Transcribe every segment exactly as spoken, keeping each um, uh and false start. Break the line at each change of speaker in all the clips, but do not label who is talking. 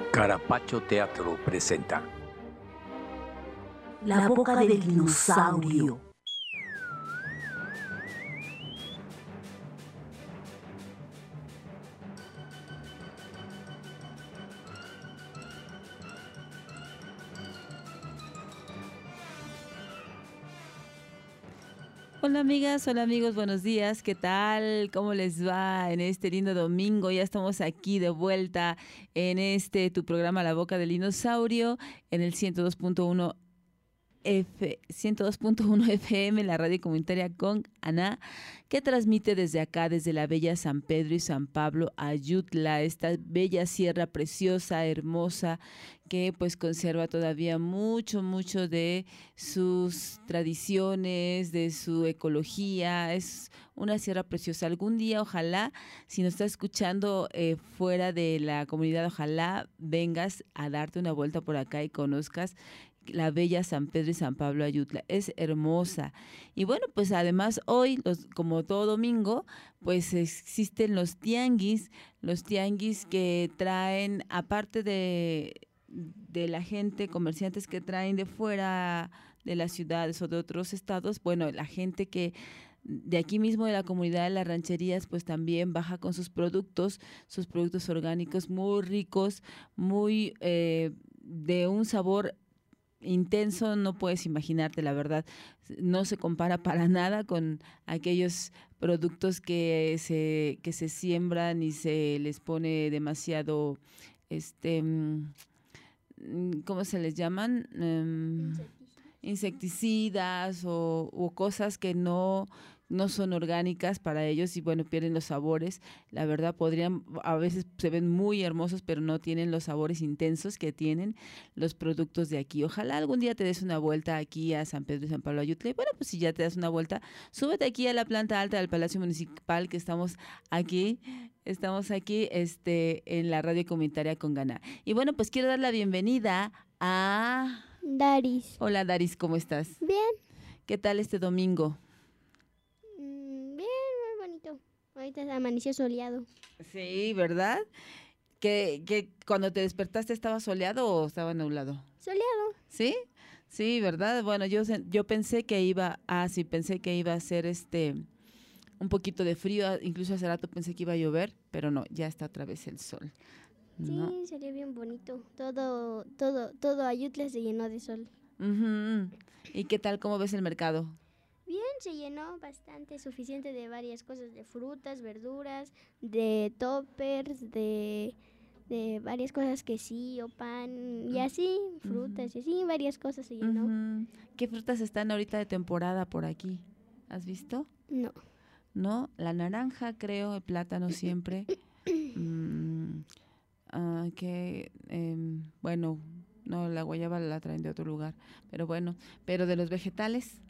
Carapacho Teatro presenta
La boca del dinosaurio.
Hola amigas, hola amigos, buenos días, ¿qué tal? ¿Cómo les va en este lindo domingo? Ya estamos aquí de vuelta en este tu programa La Boca del Dinosaurio en el ciento dos punto uno F, ciento dos punto uno F M, la radio comunitaria con Ana, que transmite desde acá, desde la bella San Pedro y San Pablo, Ayutla, esta bella sierra preciosa, hermosa, que pues conserva todavía mucho, mucho de sus tradiciones, de su ecología. Es una sierra preciosa. Algún día, ojalá, si nos estás escuchando eh, fuera de la comunidad, ojalá vengas a darte una vuelta por acá y conozcas la bella San Pedro y San Pablo Ayutla. Es hermosa. Y bueno, pues además hoy, los, como todo domingo, pues existen los tianguis, los tianguis que traen, aparte de, de la gente, comerciantes que traen de fuera de las ciudades o de otros estados, bueno, la gente que de aquí mismo de la comunidad de las rancherías, pues también baja con sus productos, sus productos orgánicos muy ricos, muy eh, de un sabor intenso, no puedes imaginarte, la verdad, no se compara para nada con aquellos productos que se, que se siembran y se les pone demasiado, este, ¿cómo se les llaman? Um, insecticidas o, o cosas que no no son orgánicas para ellos y bueno, pierden los sabores. La verdad, podrían, a veces se ven muy hermosos, pero no tienen los sabores intensos que tienen los productos de aquí. Ojalá algún día te des una vuelta aquí a San Pedro y San Pablo Ayutla. Y bueno, pues si ya te das una vuelta, súbete aquí a la planta alta del Palacio Municipal, que estamos aquí, estamos aquí este, en la radio comunitaria con Gana. Y bueno, pues quiero dar la bienvenida a
Daris.
Hola Daris, ¿cómo estás?
Bien.
¿Qué tal este domingo?
Ahorita amaneció soleado.
Sí, ¿verdad? ¿Que, que cuando te despertaste estaba soleado o estaba nublado?
Soleado.
¿Sí? Sí, ¿verdad? Bueno, yo yo pensé que iba, ah, sí, pensé que iba a ser este un poquito de frío, incluso hace rato pensé que iba a llover, pero no, ya está otra vez el sol. ¿No?
Sí, sería bien bonito. Todo, todo, todo Ayutla se llenó de sol.
Uh-huh. ¿Y qué tal? ¿Cómo ves el mercado?
Bien, se llenó bastante, suficiente de varias cosas, de frutas, verduras, de toppers, de, de varias cosas, quesillo, pan, y así, frutas, uh-huh. y así, varias cosas se llenó.
Uh-huh. ¿Qué frutas están ahorita de temporada por aquí? ¿Has visto?
No.
¿No? La naranja, creo, el plátano siempre. mm, uh, que, eh, bueno, no, la guayaba la traen de otro lugar, pero bueno, pero de los vegetales...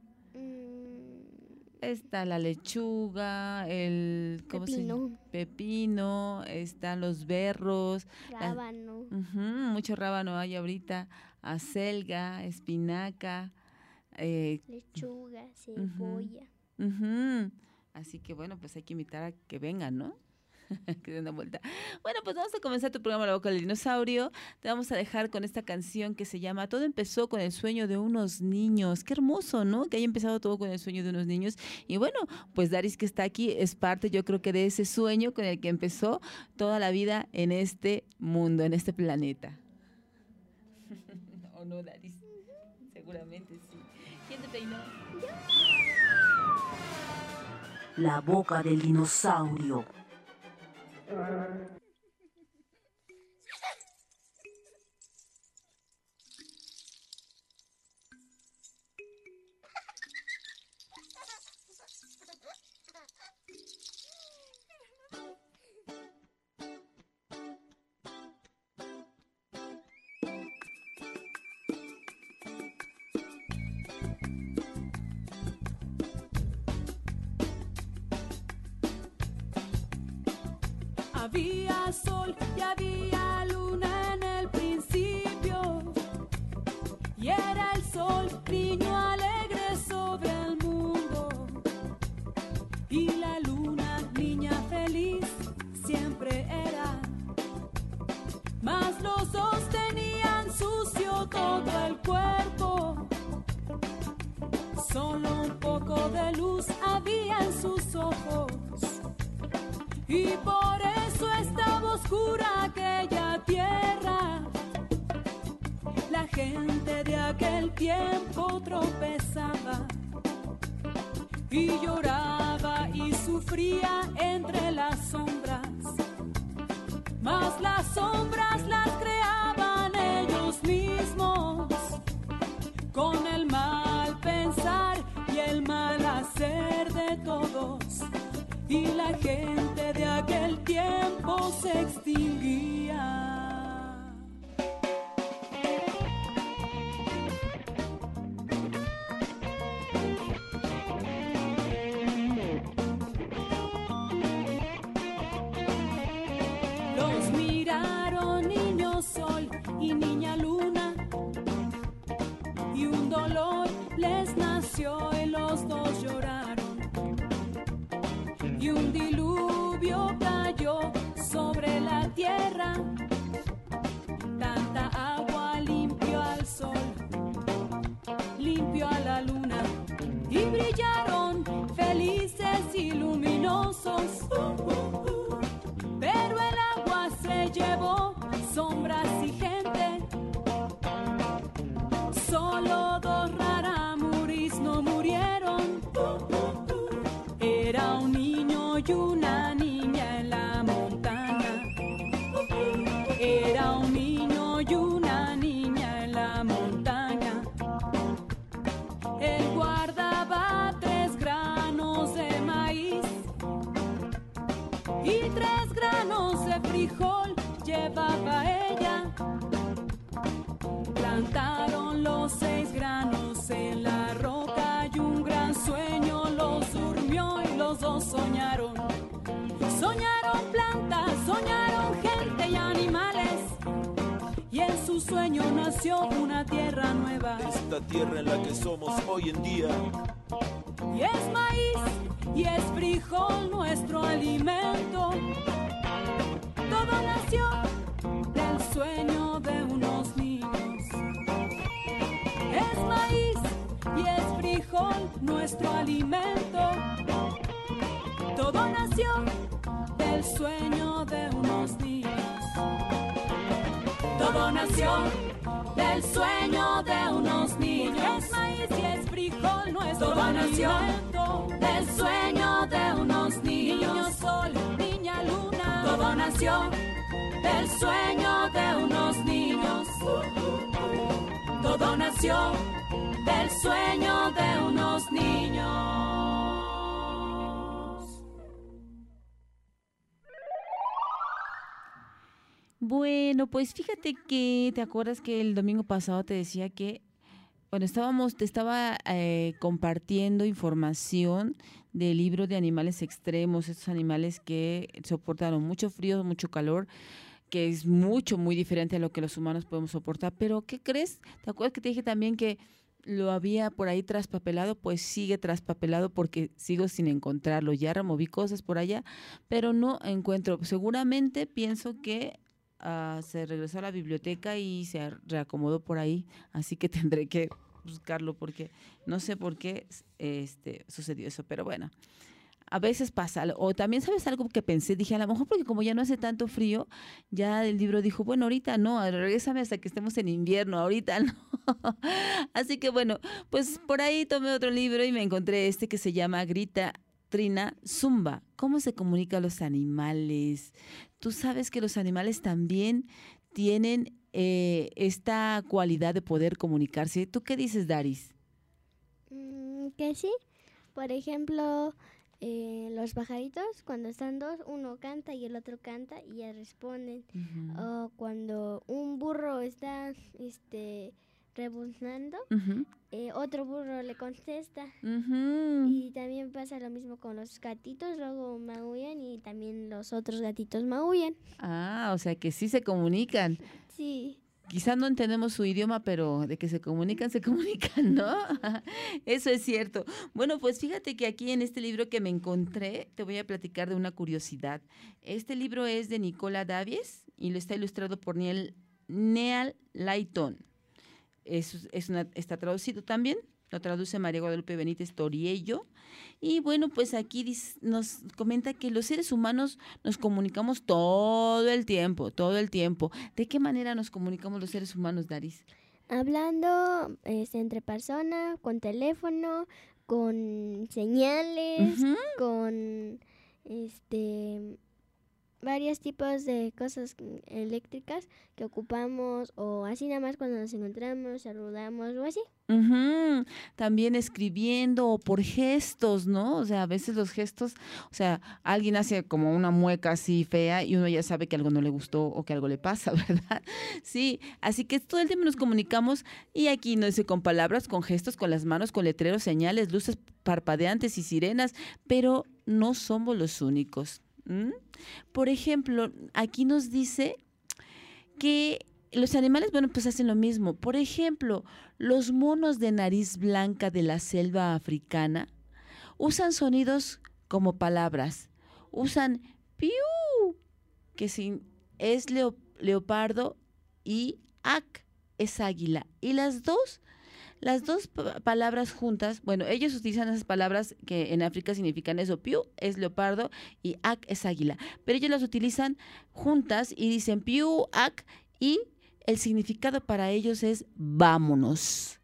Está la lechuga, el ¿cómo
pepino.
Se? Pepino, están los berros,
rábano.
La, uh-huh, mucho rábano hay ahorita, acelga, espinaca, eh,
lechuga, cebolla.
Uh-huh, uh-huh. Así que bueno, pues hay que invitar a que vengan, ¿no? que den una vuelta. Bueno, pues vamos a comenzar tu programa La Boca del Dinosaurio. Te vamos a dejar con esta canción que se llama Todo empezó con el sueño de unos niños. Qué hermoso, ¿no? Que haya empezado todo con el sueño de unos niños. Y bueno, pues Daris, que está aquí, es parte, yo creo que de ese sueño con el que empezó toda la vida en este mundo, en este planeta. ¿O no, Daris? Seguramente sí. ¿Quién te peinó?
La Boca del Dinosaurio.
Había sol y había luna en el principio, y era el sol, niño alegre sobre el mundo, y la luna, niña feliz, siempre era. Mas los oscura aquella tierra. La gente de aquel tiempo tropezaba y lloraba y sufría entre las sombras, mas las sombras las creaban ellos mismos con el mal pensar y el mal hacer de todos, y la gente de aquel tiempo se extinguía. Los miraron niño sol y niña luna, y un dolor les nació y los dos lloraron, y un diluvio cayó sobre la tierra, tanta agua limpió al sol, limpió a la luna, y brillaron felices y luminosos, pero el agua se llevó sombras y gente, solo dos rarámuris no murieron. Era un niño y una niña en la montaña. Era un niño y una niña en la montaña. Él guardaba tres granos de maíz y tres granos de frijol llevaba ella. Plantaron los seis granos en la roca y un gran sueño los durmió y los dos soñaron. Soñaron plantas, soñaron gente y animales, y en su sueño nació una tierra nueva.
Esta tierra en la que somos hoy en día.
Y es maíz y es frijol nuestro alimento. Todo nació del sueño de unos niños. Es maíz y es frijol nuestro alimento. Todo nació del sueño de unos niños. Todo nació del sueño de unos niños. Es maíz y es frijol nuestro Todo nació alimento. Del sueño de unos niños. Niño sol, niña luna. Todo nació del sueño de unos niños. Todo nació del sueño de unos niños.
Bueno, pues fíjate que, ¿te acuerdas que el domingo pasado te decía que, bueno, estábamos, te estaba eh, compartiendo información del libro de animales extremos, estos animales que soportaron mucho frío, mucho calor, que es mucho, muy diferente a lo que los humanos podemos soportar. Pero, ¿qué crees? ¿Te acuerdas que te dije también que lo había por ahí traspapelado? Pues sigue traspapelado porque sigo sin encontrarlo. Ya removí cosas por allá, pero no encuentro. Seguramente pienso que uh, se regresó a la biblioteca y se reacomodó por ahí, así que tendré que buscarlo porque no sé por qué este, sucedió eso, pero bueno. A veces pasa, o también, ¿sabes algo que pensé? Dije, a lo mejor porque como ya no hace tanto frío, ya el libro dijo, bueno, ahorita no, regrésame hasta que estemos en invierno, ahorita no. Así que bueno, pues por ahí tomé otro libro y me encontré este que se llama Grita, Trina, Zumba. ¿Cómo se comunican los animales? Tú sabes que los animales también tienen eh, esta cualidad de poder comunicarse. ¿Tú qué dices, Daris?
Mm, que sí. Por ejemplo... Eh, los pajaritos, cuando están dos, uno canta y el otro canta y ya responden. Uh-huh. O cuando un burro está este, rebuznando, uh-huh. eh, otro burro le contesta. Uh-huh. Y también pasa lo mismo con los gatitos, luego maullan y también los otros gatitos maullan.
Ah, o sea que sí se comunican.
Sí.
Quizás no entendemos su idioma, pero de que se comunican, se comunican, ¿no? Eso es cierto. Bueno, pues fíjate que aquí en este libro que me encontré, te voy a platicar de una curiosidad. Este libro es de Nicola Davies y lo está ilustrado por Neal, Neal Layton. Es, es una, está traducido también lo traduce María Guadalupe Benítez Toriello. Y bueno, pues aquí dice, nos comenta que los seres humanos nos comunicamos todo el tiempo, todo el tiempo. ¿De qué manera nos comunicamos los seres humanos, Daris?
Hablando este, entre personas, con teléfono, con señales,
Ujú.
con este varios tipos de cosas eléctricas que ocupamos o así nada más cuando nos encontramos, saludamos o así.
Ujú. También escribiendo o por gestos, ¿no? O sea, a veces los gestos, o sea, alguien hace como una mueca así fea y uno ya sabe que algo no le gustó o que algo le pasa, ¿verdad? Sí, así que todo el tiempo nos comunicamos y aquí no dice con palabras, con gestos, con las manos, con letreros, señales, luces parpadeantes y sirenas, pero no somos los únicos. ¿Mm? Por ejemplo, aquí nos dice que los animales, bueno, pues hacen lo mismo. Por ejemplo, los monos de nariz blanca de la selva africana usan sonidos como palabras. Usan piu, que sin- es leo- leopardo, y ac es águila. Y las dos, las dos pa- palabras juntas, bueno, ellos utilizan esas palabras que en África significan eso. Piu es leopardo y ac es águila. Pero ellos las utilizan juntas y dicen piu, ac, y el significado para ellos es vámonos.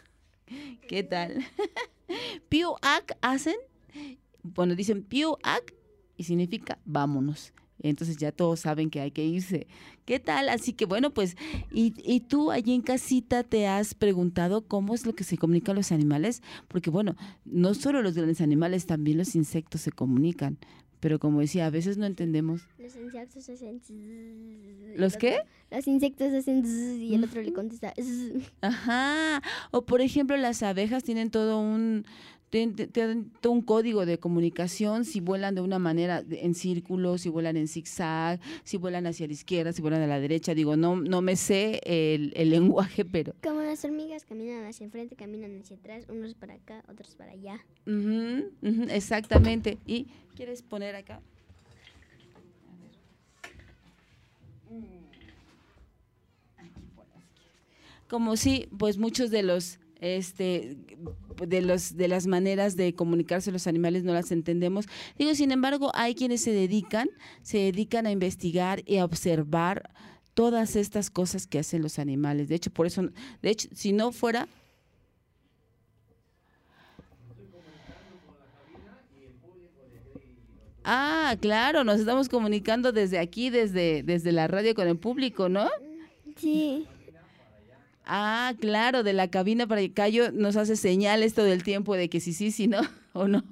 ¿Qué tal? Piu, ac hacen, bueno, dicen piu, ac y significa vámonos. Entonces ya todos saben que hay que irse. ¿Qué tal? Así que bueno, pues, y, y tú allí en casita te has preguntado cómo es lo que se comunican los animales, porque bueno, no solo los grandes animales, también los insectos se comunican. Pero como decía, a veces no entendemos.
Los insectos hacen zzzz, y
¿Los
el
qué?
otro- Los insectos hacen zzzz y el otro le contesta zzzz.
Ajá. O por ejemplo, las abejas tienen todo un tienen, tienen todo un código de comunicación, si vuelan de una manera de- en círculo, si vuelan en zigzag, si vuelan hacia la izquierda, si vuelan a la derecha. Digo, no no me sé el, el lenguaje, pero
Como las hormigas caminan hacia enfrente, caminan hacia atrás, unos para acá, otros para allá.
ujú, ujú, exactamente. ¿Y quieres poner acá? Como sí, pues muchos de los este de los de las maneras de comunicarse los animales no las entendemos. Digo, sin embargo, hay quienes se dedican, se dedican a investigar y a observar todas estas cosas que hacen los animales. De hecho, por eso, de hecho, si no fuera Ah, claro, nos estamos comunicando desde aquí, desde, desde la radio con el público, ¿no?
Sí.
Ah, claro, de la cabina para acá yo nos hace señales todo el tiempo de que sí, sí, sí, no, o no.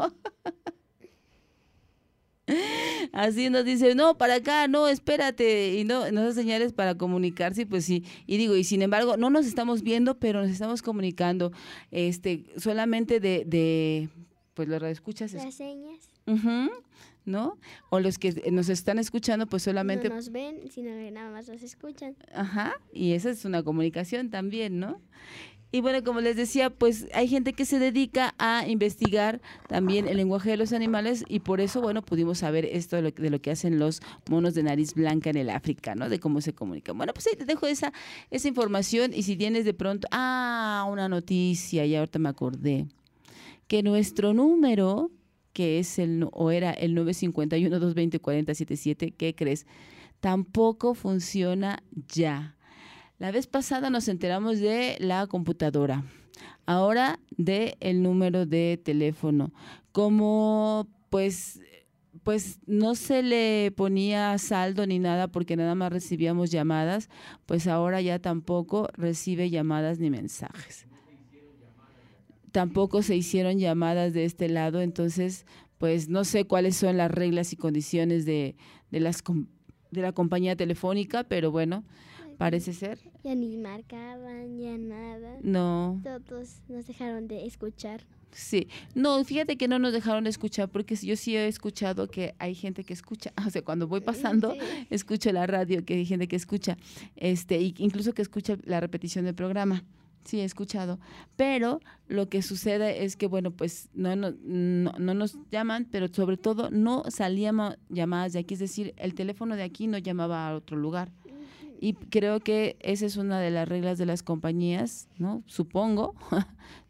Así nos dice, no, para acá, no, espérate, y no, nos hace señales para comunicarse, pues sí, y digo, y sin embargo, no nos estamos viendo, pero nos estamos comunicando, este, solamente de, de pues los radioescuchas, es-
Las señas
ujú, ¿no? O los que nos están escuchando, pues solamente,
no nos ven, sino que nada más nos escuchan.
ajá, y esa es una comunicación también, ¿no? Y bueno, como les decía, pues hay gente que se dedica a investigar también el lenguaje de los animales y por eso, bueno, pudimos saber esto de lo, de lo que hacen los monos de nariz blanca en el África, ¿no? De cómo se comunican. Bueno, pues ahí te dejo esa, esa información y si tienes de pronto, ah, una noticia, y ahorita me acordé, que nuestro número, que es el, nu- o era el nueve cinco uno, dos dos cero, cuatro cero siete siete, ¿qué crees? Tampoco funciona ya. La vez pasada nos enteramos de la computadora, ahora de el número de teléfono. Como pues, pues no se le ponía saldo ni nada porque nada más recibíamos llamadas, pues ahora ya tampoco recibe llamadas ni mensajes. Tampoco se hicieron llamadas de este lado, entonces pues no sé cuáles son las reglas y condiciones de, de, las, com- de la compañía telefónica, pero bueno, parece ser.
Ya ni marcaban, ya nada.
No,
Todos nos dejaron de escuchar.
sí. No, fíjate que no nos dejaron escuchar porque yo sí he escuchado que hay gente que escucha. O sea, cuando voy pasando,
Sí.
escucho la radio, que hay gente que escucha, este, y incluso que escucha la repetición del programa. Sí, he escuchado. Pero lo que sucede es que, bueno, pues no, no, no, no nos llaman, pero sobre todo no salían ma- llamadas de aquí. Es decir, el teléfono de aquí no llamaba a otro lugar. Y creo que esa es una de las reglas de las compañías, ¿no? Supongo,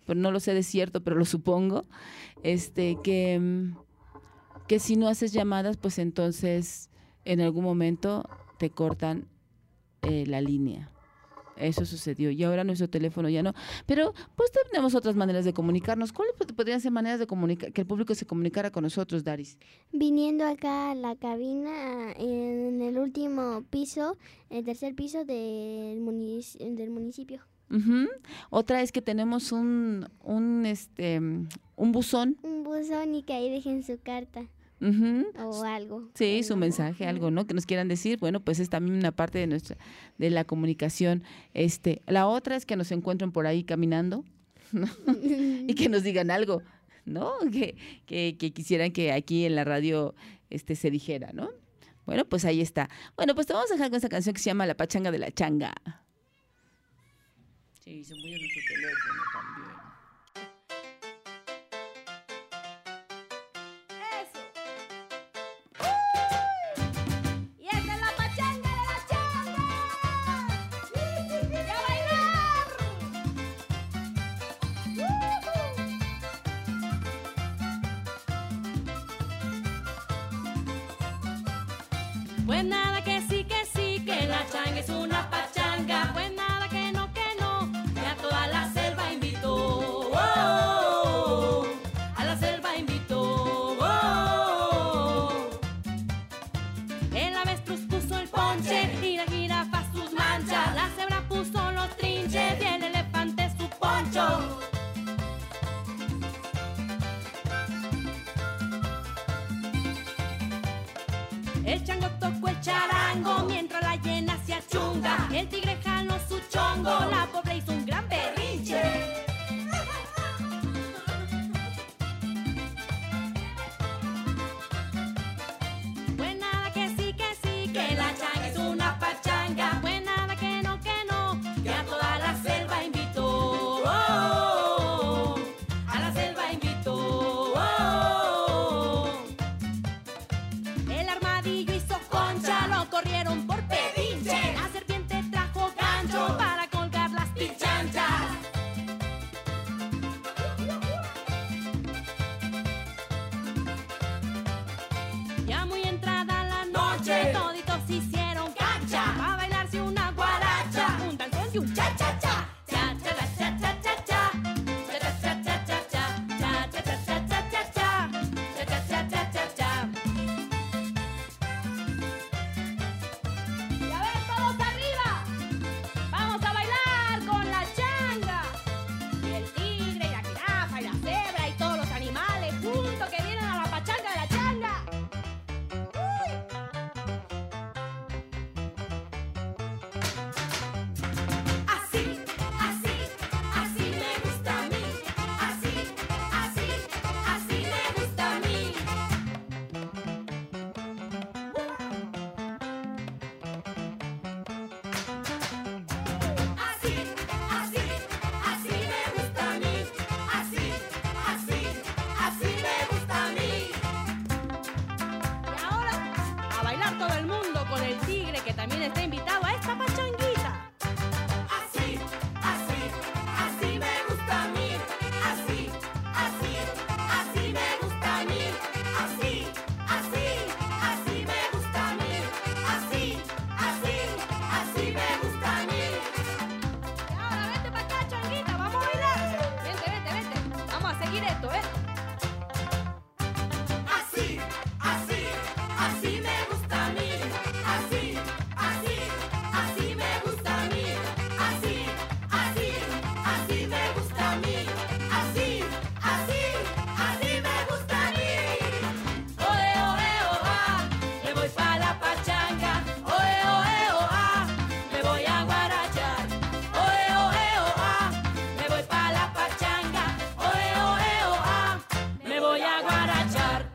pero no lo sé de cierto, pero lo supongo, este, que, mm, que si no haces llamadas, pues entonces en algún momento te cortan eh, la línea. Eso sucedió y ahora nuestro teléfono ya no. Pero pues tenemos otras maneras de comunicarnos. ¿Cuáles pod- podrían ser maneras de comunicar, que el público se comunicara con nosotros, Daris?
Viniendo acá a la cabina en el último piso, el tercer piso del, munici- del municipio.
Ujú. Otra es que tenemos un, un, este, un buzón.
Un buzón y que ahí dejen su carta
Ujú.
o algo.
Sí, su
Algo.
mensaje, algo, ¿no? Que nos quieran decir. Bueno, pues es también una parte de nuestra, de la comunicación. Este, la otra es que nos encuentren por ahí caminando, ¿no? Y que nos digan algo, ¿no? Que, que, que quisieran que aquí en la radio este, se dijera, ¿no? Bueno, pues ahí está. Bueno, pues te vamos a dejar con esta canción que se llama La Pachanga de la Changa. Sí, se murió nuestro teléfono también.
Y esta es la pachanga de la changa. ¡Y a bailar! Pues nada que sí, que sí, que la changa es una pachanga. Pues nada que no, que no, que a toda la selva invitó. Oh, a la selva invitó. Oh. El avestruz puso el ponche y la jirafa sus manchas. La cebra puso los trinches y el elefante su poncho. El chango tocó el charango mientras la hiena se achunga. El tigre jaló su chongo, la pobre hizo un gran berrinche. Pues nada que sí, que sí, que la changa es una pachanga. Pues nada que no, que no, que a toda la selva invitó. Oh, a la selva invitó. Oh. El armadillo hizo concha, lo corrieron por pedinche. La serpiente trajo gancho para colgar las pichanchas. Ya muy entrada la noche, toditos hicieron cancha para bailarse una guaracha, un danzón y un cha-cha-cha. Cha-cha-cha-cha-cha-cha. Cha-cha-cha-cha-cha-cha. Cha-cha-cha-cha-cha-cha. Cha-cha-cha-cha-cha-cha. Y a ver, todos arriba. Vamos a bailar con la changa. Y el tigre, y la jirafa, y la cebra, y todos los animales juntos que vienen a la pachanga de la changa. Así, así, así me gusta a mí. Así, así, así me gusta a mí. Así, así, así me gusta a mí. Así, así, así me gusta a mí. Y ahora, a bailar todo el mundo con el tigre que también está invitado a esta pachanguita. Así, así, así me gusta a mí. Así, así, así me gusta a mí. Así, así, así me gusta a mí. Así, así, así me gusta a mí. Y ahora vete para acá, changuita, vamos a bailar. Vente, vente, vente. Vamos a seguir esto, ¿eh? Así, así, así me gusta a mí. Así, así, así me gusta a mí. Así, así, así me gusta a mí. Así, así, así me gusta a mí. Oe, oe, oa, me voy pa' la pachanga. Oe, oe, oa, me voy a guarachar. Oe, oe, oa, me voy pa' la pachanga. Oe, oe, oa, me voy a guarachar.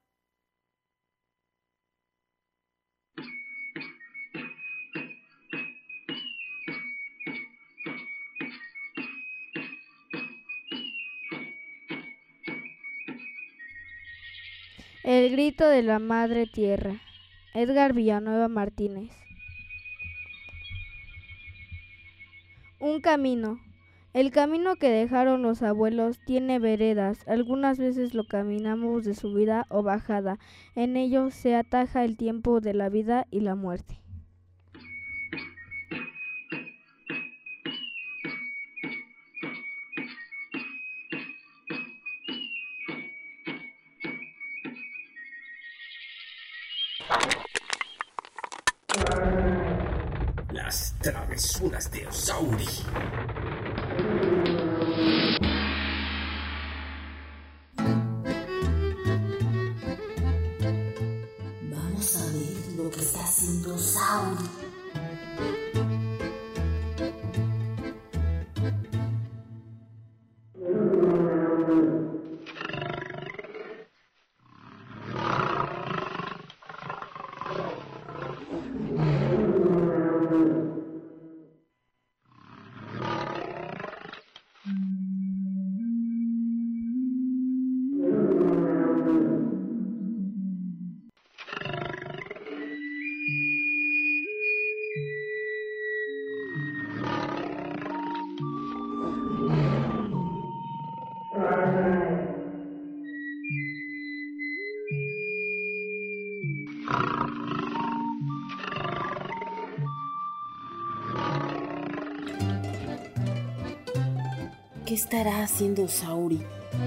El grito de la madre tierra. Edgar Villanueva Martínez. Un camino. El camino que dejaron los abuelos tiene veredas. Algunas veces lo caminamos de subida o bajada. En ello se ataja el tiempo de la vida y la muerte.
Las travesuras de Osauri.
Vamos a ver lo que está haciendo Sauri.
¿Qué estará haciendo Sauri?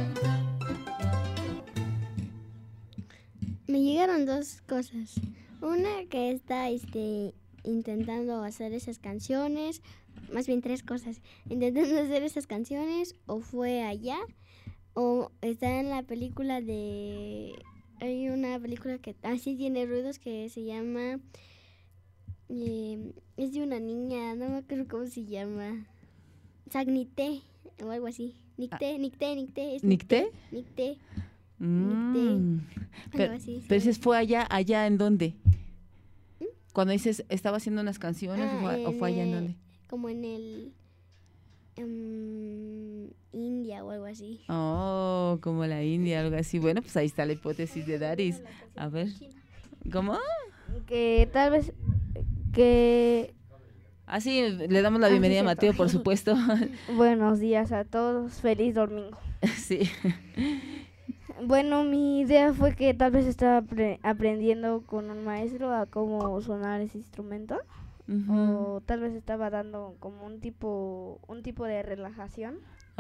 Me llegaron dos cosas. Una que está este, intentando hacer esas canciones, más bien tres cosas. Intentando hacer esas canciones, o fue allá, o está en la película de... Hay una película que así tiene ruidos que se llama... Eh, es de una niña, no me acuerdo cómo se llama. Sagnité, o algo así. Nicté, Nicté, Nicté. es
¿Nicté?
Nicté.
Mm. Pero,
así, sí.
pero ese fue allá, allá en dónde? Cuando dices, estaba haciendo unas canciones,
Ah,
o, fue, o fue allá en
el-
dónde?
Como en el... em, India o algo así.
Oh, como la India, algo así. Bueno, pues ahí está la hipótesis de Daris. A ver, ¿cómo?
Que tal vez que
Ah, sí, le damos la
Ah, sí,
bienvenida a
cierto.
Mateo, por supuesto.
buenos días a todos, feliz domingo.
Sí.
Bueno, mi idea fue que tal vez estaba apre- aprendiendo con un maestro a cómo sonar ese instrumento,
Ujú.
o tal vez estaba dando como un tipo un tipo de relajación,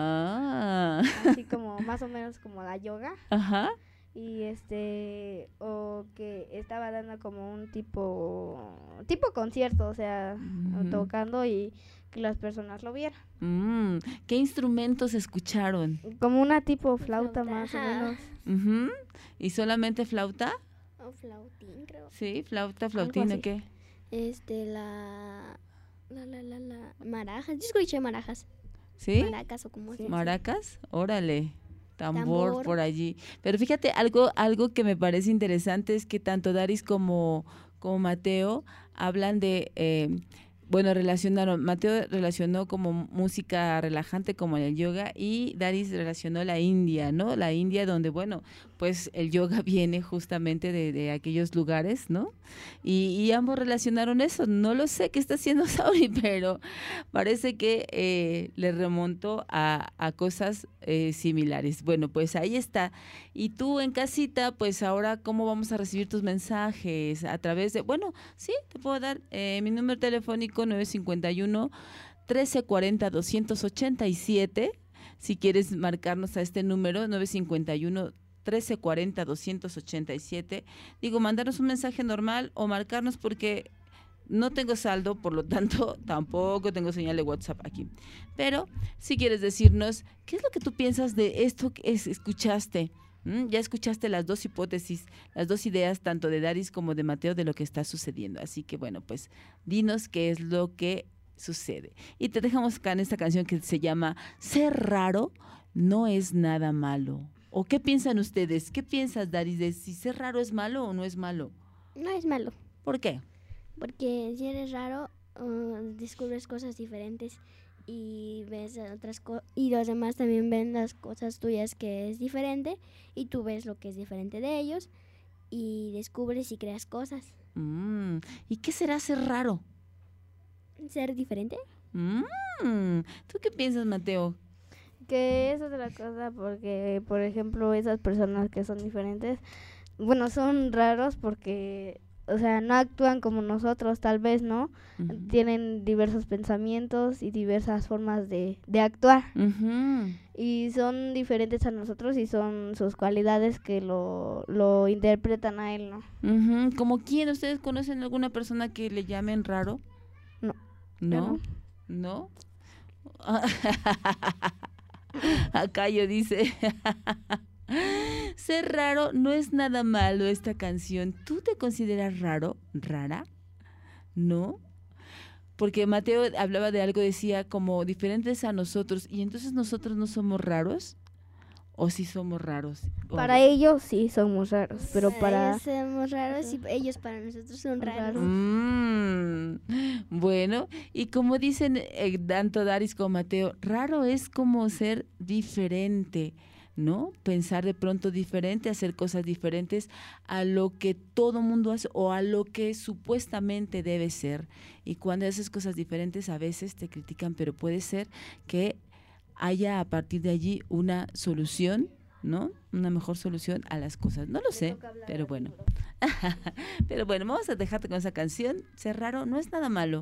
Ah.
así como más o menos como la yoga,
Ajá.
y este o que estaba dando como un tipo tipo concierto, o sea,
Ujú.
tocando y que las personas lo vieran,
Mm, ¿Qué instrumentos escucharon?
como una tipo flauta
Flauta,
más o
ajá.
menos.
Ujú. ¿Y solamente flauta?
O flautín, creo.
Sí, flauta, flautín, ¿o
así.
qué?
Este, la... La, la, la, la... Marajas. Yo escuché marajas.
¿Sí?
Maracas o como se
¿Maracas? Órale. Tambor,
Tambor.
por allí. Pero fíjate, algo, algo que me parece interesante es que tanto Daris como, como Mateo hablan de, eh, bueno, relacionaron, Mateo relacionó como música relajante como el yoga, y Daris relacionó la India, ¿no? La India donde, bueno, pues el yoga viene justamente de, de aquellos lugares, ¿no? Y, y ambos relacionaron eso. No lo sé qué está haciendo Sauri, pero parece que eh, le remontó a, a cosas eh, similares. Bueno, pues ahí está. Y tú en casita, pues ahora, ¿cómo vamos a recibir tus mensajes? A través de, bueno, sí, te puedo dar eh, mi número telefónico nueve cinco uno, trece cuarenta, doscientos ochenta y siete. Si quieres marcarnos a este número, nueve cinco uno, trece cuarenta, doscientos ochenta y siete. Digo, mandarnos un mensaje normal o marcarnos porque no tengo saldo, por lo tanto, tampoco tengo señal de WhatsApp aquí. Pero si quieres decirnos, ¿qué es lo que tú piensas de esto que es- escuchaste? ¿Mm? Ya escuchaste las dos hipótesis, las dos ideas, tanto de Daris como de Mateo, de lo que está sucediendo. Así que, bueno, pues dinos qué es lo que sucede. Y te dejamos acá en esta canción que se llama Ser raro no es nada malo. ¿O qué piensan ustedes? ¿Qué piensas, Daris, de si ser raro es malo o no es malo?
No es malo,
¿Por qué?
porque si eres raro, uh, descubres cosas diferentes y ves otras cosas, y los demás también ven las cosas tuyas que es diferente, y tú ves lo que es diferente de ellos, y descubres y creas cosas.
Mm, ¿Y qué será ser raro?
¿Ser diferente?
Mm, ¿Tú qué piensas, Mateo?
Que es otra cosa porque, por ejemplo, esas personas que son diferentes, bueno, son raros porque, o sea, no actúan como nosotros, tal vez, ¿no? Uh-huh. Tienen diversos pensamientos y diversas formas de, de actuar.
Uh-huh.
Y son diferentes a nosotros y son sus cualidades que lo, lo interpretan a él, ¿no?
Uh-huh. ¿Como quién? ¿Ustedes conocen alguna persona que le llamen raro?
No.
¿No? ¿No? Acá yo dice... Ser raro no es nada malo esta canción. ¿Tú te consideras raro? ¿Rara? ¿No? Porque Mateo hablaba de algo, decía como diferentes a nosotros. ¿Y entonces nosotros no somos raros? ¿O sí somos raros?
Para o... ellos sí somos raros, pero para... para...
ellos somos raros y ellos para nosotros son raros.
Mm, bueno, y como dicen eh, tanto Daris como Mateo, raro es como ser diferente, ¿no? Pensar de pronto diferente, hacer cosas diferentes a lo que todo mundo hace o a lo que supuestamente debe ser. Y cuando haces cosas diferentes a veces te critican, pero puede ser que haya a partir de allí una solución, ¿no? Una mejor solución a las cosas. No lo sé, pero bueno. Pero bueno, vamos a dejarte con esa canción. Ser raro no es nada malo.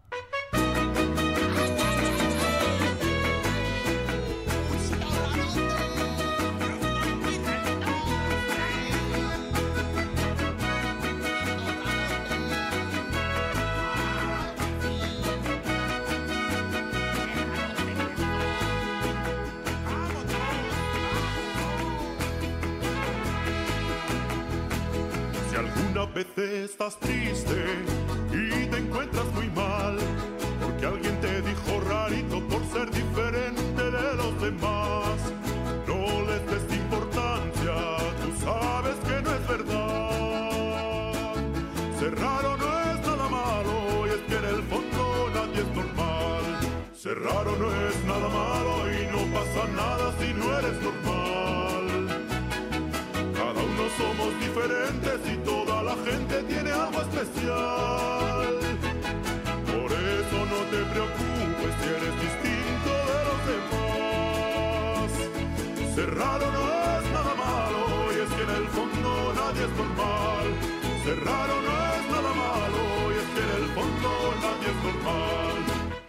A veces estás triste y te encuentras muy mal porque alguien te dijo rarito por ser diferente de los demás. No les des importancia, tú sabes que no es verdad. Ser raro no es nada malo y es que en el fondo nadie es normal. Ser raro no es nada malo y no pasa nada si no eres normal. Cada uno somos diferentes y toda la gente tiene algo especial. Por eso no te preocupes si eres distinto de los demás. Ser raro no es nada malo y es que en el fondo nadie es normal. Ser raro no es nada malo y es que en el fondo nadie es normal.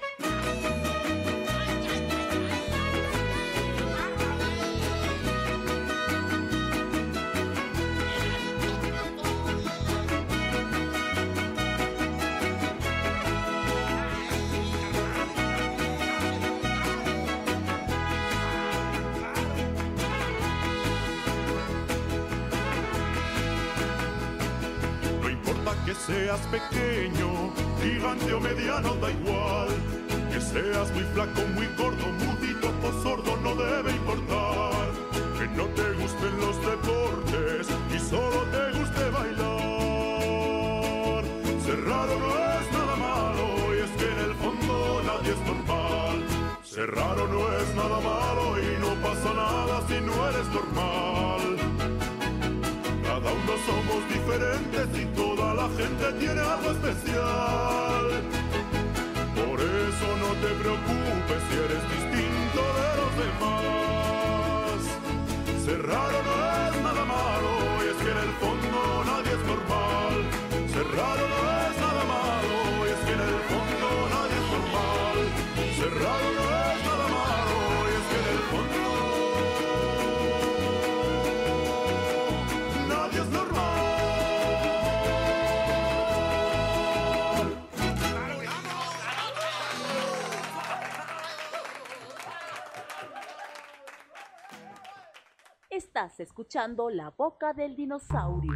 Que seas pequeño, gigante o mediano, da igual. Que seas muy flaco, muy gordo, mudito o sordo, no debe importar. Que no te gusten los deportes y solo te guste bailar. Ser raro no es nada malo y es que en el fondo nadie es normal. Ser raro no es nada malo y no pasa nada si no eres normal. Cada uno somos diferentes y toda la gente tiene algo especial. Por eso no te preocupes si eres distinto de los demás. Ser raro no es nada malo y es que en el fondo nadie es normal. Ser raro no es nada malo y es que en el fondo nadie es normal. Ser raro no es nada malo y es que en el fondo nadie es normal.
Estás escuchando La Boca del Dinosaurio.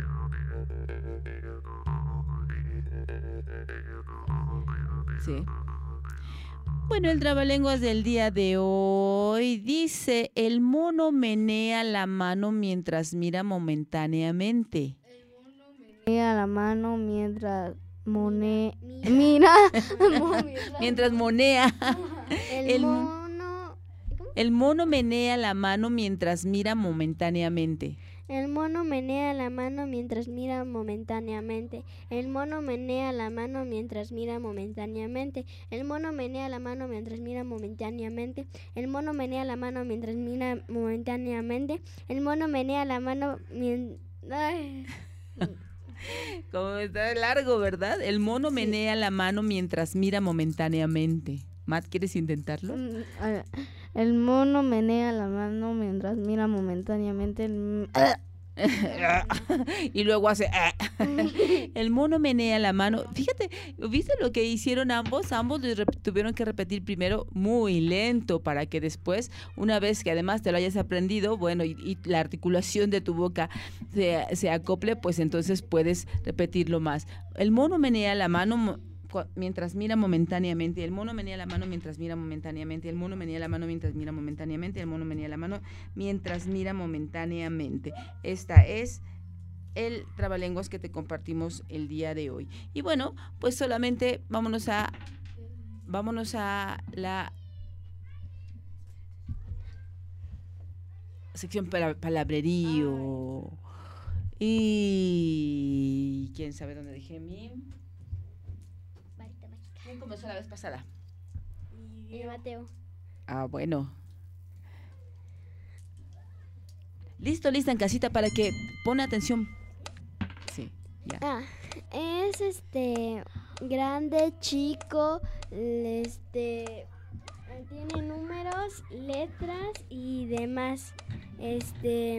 Sí. Bueno, el trabalenguas del día de hoy dice: el mono menea la mano mientras mira momentáneamente.
El mono menea la mano mientras mone... mira.
Mientras monea.
El,
el
mono...
El mono menea la mano mientras mira momentáneamente.
El mono menea la mano mientras mira momentáneamente. El mono menea la mano mientras mira momentáneamente. El mono menea la mano mientras mira momentáneamente. El mono menea la mano mientras mira momentáneamente. El mono menea la mano mientras...
Como está largo, ¿verdad? El mono sí. menea la mano mientras mira momentáneamente. Matt, ¿quieres intentarlo?
El mono menea la mano mientras mira momentáneamente. El...
y luego hace el mono menea la mano. Fíjate, ¿viste lo que hicieron ambos? Ambos tuvieron que repetir primero muy lento para que después, una vez que además te lo hayas aprendido, bueno, y, y la articulación de tu boca se, se acople, pues entonces puedes repetirlo más. El mono menea la mano mientras mira momentáneamente, el mono menea la mano mientras mira momentáneamente, el mono menea la mano mientras mira momentáneamente, el mono menea la mano mientras mira momentáneamente. Esta es el trabalenguas que te compartimos el día de hoy. Y bueno, pues solamente vámonos a vámonos a la sección para palabrerío. Y quién sabe dónde dejé mi... ¿Quién comenzó la vez pasada?
Y Mateo.
Ah, bueno. Listo, lista en casita para que pone atención. Sí, ya.
Ah, es este grande, chico, este tiene números, letras y demás. Este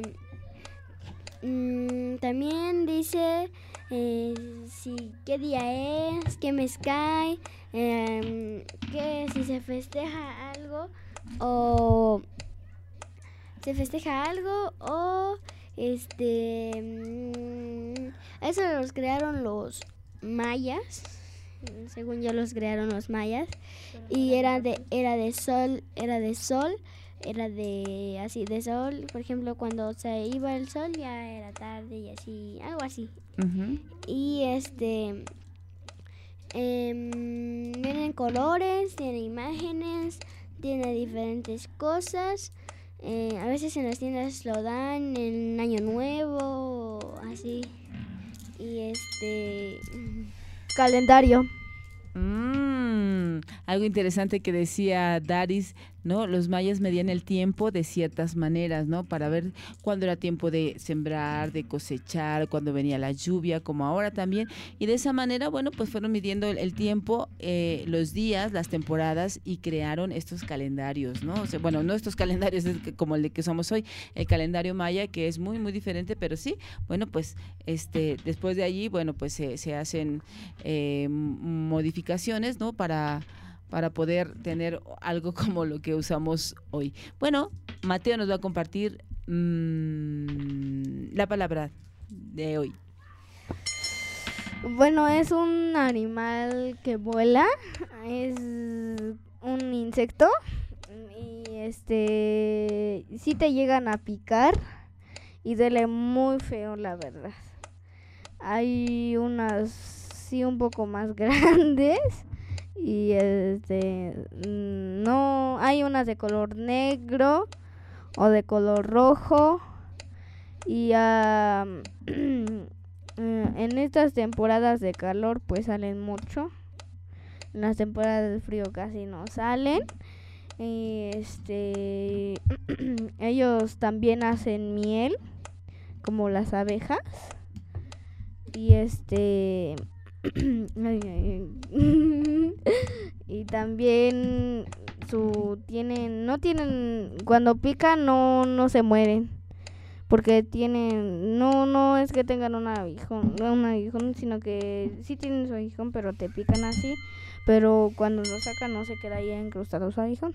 mmm, también dice Eh, si qué día es, qué mes cae, eh, que si se festeja algo o se festeja algo o este mmm, eso los crearon los mayas, según yo los crearon los mayas y era de era de sol, era de sol. Era de así de sol, por ejemplo, cuando se iba el sol ya era tarde y así, algo así. Uh-huh. Y este eh, tienen colores, tiene imágenes, tiene diferentes cosas. Eh, a veces en las tiendas lo dan en Año Nuevo, así. Y este
calendario.
Mm, algo interesante que decía Daris, ¿no? Los mayas medían el tiempo de ciertas maneras, ¿no? Para ver cuándo era tiempo de sembrar, de cosechar, cuándo venía la lluvia, como ahora también. Y de esa manera, bueno, pues fueron midiendo el, el tiempo, eh, los días, las temporadas y crearon estos calendarios, ¿no? O sea, bueno, no estos calendarios como el de que usamos hoy, el calendario maya, que es muy, muy diferente, pero sí, bueno, pues este después de allí, bueno, pues se, se hacen eh, modificaciones, ¿no? Para... para poder tener algo como lo que usamos hoy. Bueno, Mateo nos va a compartir mmm, la palabra de hoy.
Bueno, es un animal que vuela, es un insecto y este sí te llegan a picar y duele muy feo, la verdad. Hay unas sí un poco más grandes. Y este no hay unas de color negro o de color rojo y uh, en estas temporadas de calor pues salen mucho, en las temporadas de frío casi no salen y este ellos también hacen miel como las abejas y este y también su tienen no tienen cuando pican no no se mueren porque tienen no no es que tengan un aguijón no un aguijón sino que sí tienen su aguijón pero te pican así pero cuando lo sacan no se queda ahí incrustado su aguijón.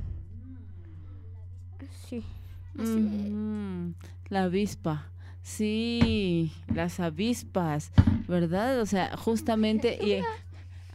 Sí.
Mm-hmm. La avispa. Sí, las avispas, ¿verdad? O sea, justamente y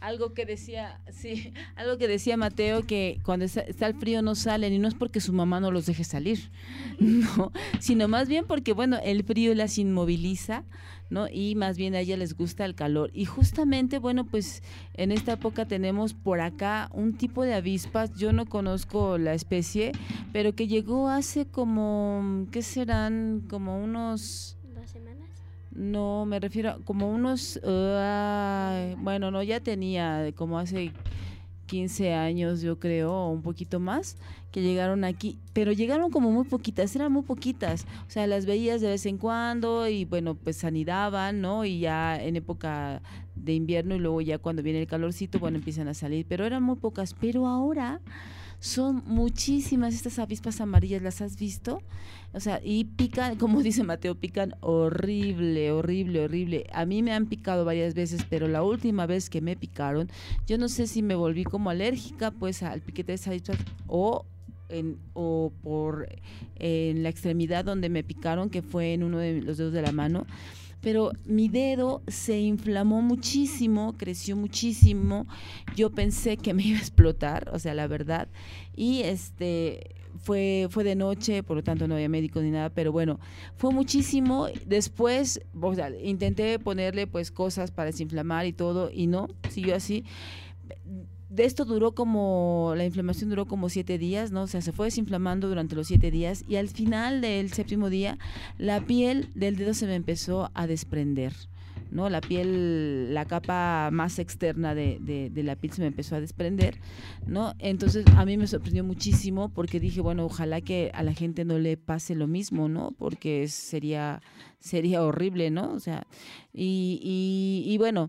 algo que decía, sí, algo que decía Mateo, que cuando está, está el frío no salen, y no es porque su mamá no los deje salir, no, sino más bien porque, bueno, el frío las inmoviliza, ¿no? Y más bien a ella les gusta el calor. Y justamente, bueno, pues en esta época tenemos por acá un tipo de avispas, yo no conozco la especie, pero que llegó hace como, ¿qué serán? Como unos...
¿Dos semanas?
No, me refiero a como unos, uh, bueno, no, ya tenía como hace quince años, yo creo, o un poquito más, que llegaron aquí, pero llegaron como muy poquitas, eran muy poquitas, o sea, las veías de vez en cuando y bueno, pues anidaban, ¿no? Y ya en época de invierno y luego ya cuando viene el calorcito, bueno, empiezan a salir, pero eran muy pocas, pero ahora son muchísimas estas avispas amarillas, ¿las has visto? O sea, y pican, como dice Mateo, pican horrible, horrible, horrible. A mí me han picado varias veces, pero la última vez que me picaron, yo no sé si me volví como alérgica pues al piquete de esas avispas o en, o por en la extremidad donde me picaron, que fue en uno de los dedos de la mano. Pero mi dedo se inflamó muchísimo, creció muchísimo, yo pensé que me iba a explotar, o sea, la verdad, y este fue fue de noche, por lo tanto no había médicos ni nada, pero bueno, fue muchísimo. Después, o sea, intenté ponerle pues cosas para desinflamar y todo, y no, siguió así. De esto duró como, la inflamación duró como siete días, ¿no? O sea, se fue desinflamando durante los siete días y al final del séptimo día la piel del dedo se me empezó a desprender, ¿no? La piel, la capa más externa de, de, de la piel se me empezó a desprender, ¿no? Entonces a mí me sorprendió muchísimo porque dije, bueno, ojalá que a la gente no le pase lo mismo, ¿no? Porque sería, sería horrible, ¿no? O sea, y, y, y bueno,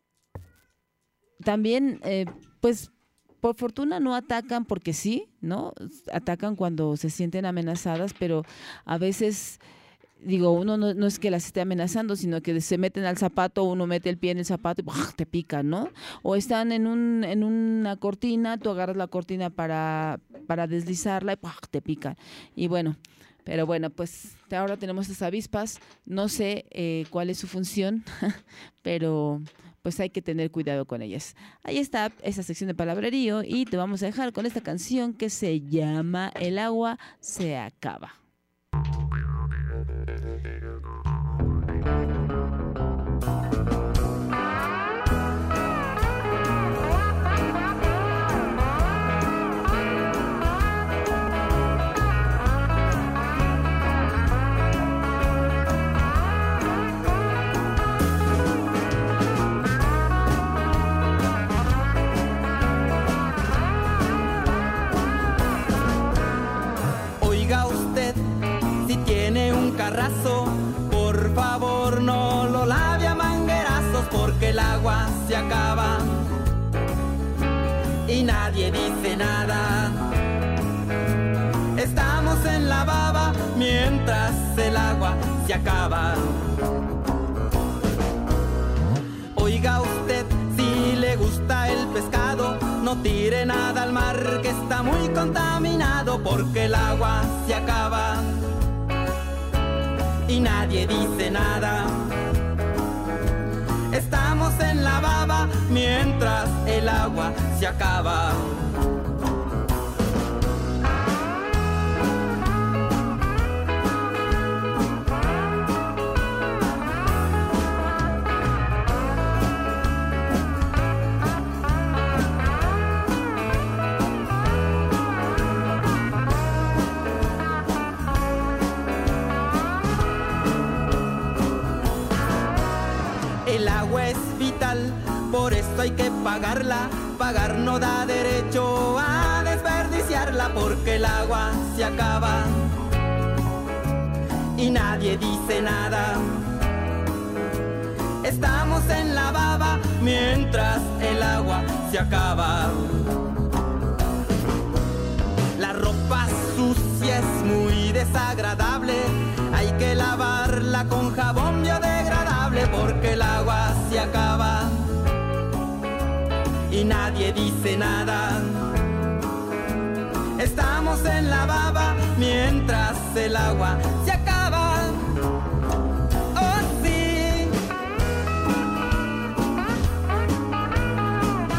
también... Eh, pues por fortuna no atacan porque sí, ¿no? Atacan cuando se sienten amenazadas, pero a veces, digo, uno no, no es que las esté amenazando, sino que se meten al zapato, uno mete el pie en el zapato y ¡buah!, te pican, ¿no? O están en un en una cortina, tú agarras la cortina para, para deslizarla y ¡buah!, te pican. Y bueno, pero bueno, pues ahora tenemos estas avispas, no sé eh, cuál es su función, pero... pues hay que tener cuidado con ellas. Ahí está esa sección de palabrerío y te vamos a dejar con esta canción que se llama El agua se acaba.
Carrazo, por favor no lo lave a manguerazos porque el agua se acaba y nadie dice nada. Estamos en la baba mientras el agua se acaba. Oiga usted, si le gusta el pescado, no tire nada al mar que está muy contaminado porque el agua se acaba y nadie dice nada. Estamos en la baba mientras el agua se acaba. El agua es vital, por esto hay que pagarla. Pagar no da derecho a desperdiciarla porque el agua se acaba y nadie dice nada. Estamos en la baba mientras el agua se acaba. La ropa sucia es muy desagradable, hay que lavarla con jabón biodegradable porque el agua se acaba y nadie dice nada. Estamos en la baba mientras el agua se acaba. Oh sí.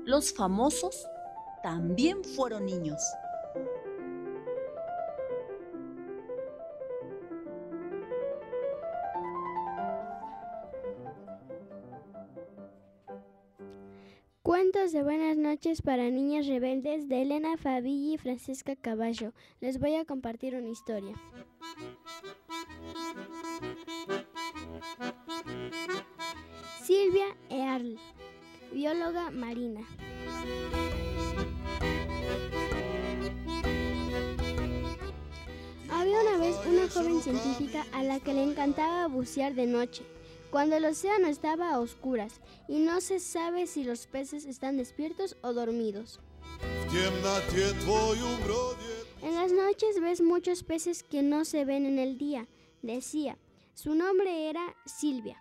los famosos también fueron niños.
Cuentos de buenas noches para niñas rebeldes de Elena Favilli y Francesca Caballo. Les voy a compartir una historia. Silvia Earle, bióloga marina. Había una vez una joven científica a la que le encantaba bucear de noche, cuando el océano estaba a oscuras y no se sabe si los peces están despiertos o dormidos. En las noches ves muchos peces que no se ven en el día, decía. Su nombre era Silvia.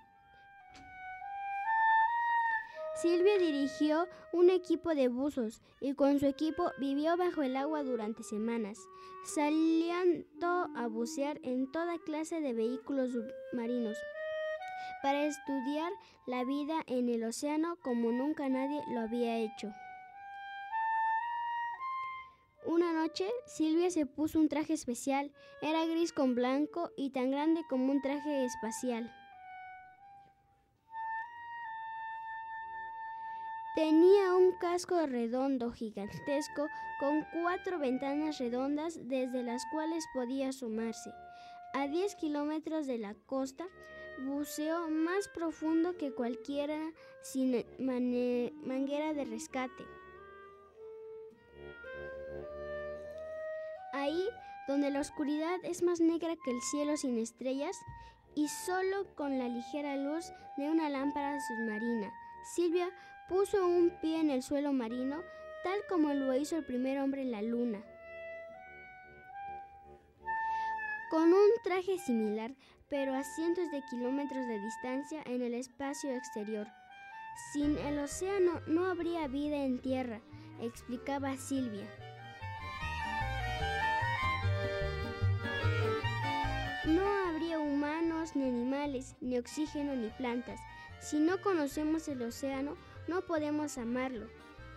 Silvia dirigió un equipo de buzos y con su equipo vivió bajo el agua durante semanas, saliendo a bucear en toda clase de vehículos submarinos para estudiar la vida en el océano como nunca nadie lo había hecho. Una noche, Silvia se puso un traje especial. Era gris con blanco y tan grande como un traje espacial. Tenía un casco redondo gigantesco con cuatro ventanas redondas desde las cuales podía asomarse. A diez kilómetros de la costa, buceó más profundo que cualquiera sin mane- manguera de rescate. Ahí, donde la oscuridad es más negra que el cielo sin estrellas y solo con la ligera luz de una lámpara submarina, Silvia puso un pie en el suelo marino, tal como lo hizo el primer hombre en la luna. Con un traje similar, pero a cientos de kilómetros de distancia en el espacio exterior. Sin el océano no habría vida en tierra, explicaba Silvia. No habría humanos, ni animales, ni oxígeno, ni plantas. Si no conocemos el océano, no podemos amarlo.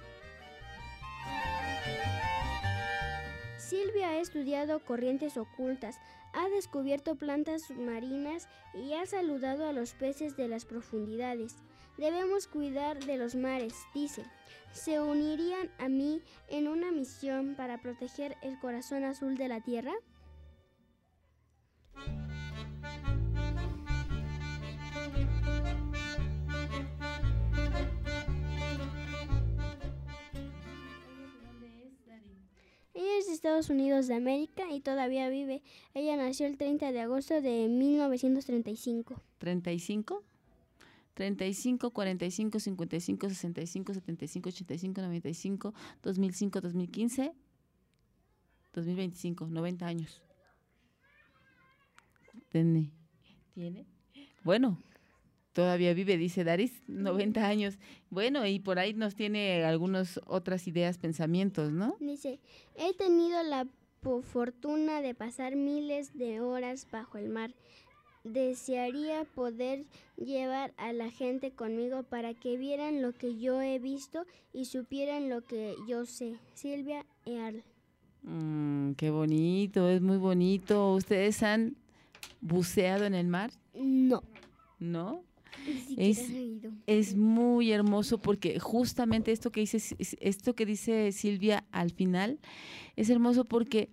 Silvia ha estudiado corrientes ocultas, ha descubierto plantas submarinas y ha saludado a los peces de las profundidades. Debemos cuidar de los mares, dice. ¿Se unirían a mí en una misión para proteger el corazón azul de la Tierra? Ella es de Estados Unidos de América y todavía vive. Ella nació el treinta de agosto de mil novecientos treinta y cinco.
¿treinta y cinco? treinta y cinco, cuarenta y cinco, cincuenta y cinco, sesenta y cinco, setenta y cinco, ochenta y cinco, noventa y cinco, dos mil cinco, dos mil quince, dos mil veinticinco, noventa años. ¿Tiene? ¿Tiene? Bueno, todavía vive, dice Daris, noventa años. Bueno, y por ahí nos tiene algunas otras ideas, pensamientos, ¿no?
Dice, he tenido la fortuna de pasar miles de horas bajo el mar. Desearía poder llevar a la gente conmigo para que vieran lo que yo he visto y supieran lo que yo sé. Silvia Earle.
Mm, qué bonito, es muy bonito. ¿Ustedes han buceado en el mar?
No.
¿No?
Es,
es muy hermoso porque justamente esto que dice esto que dice Silvia al final es hermoso porque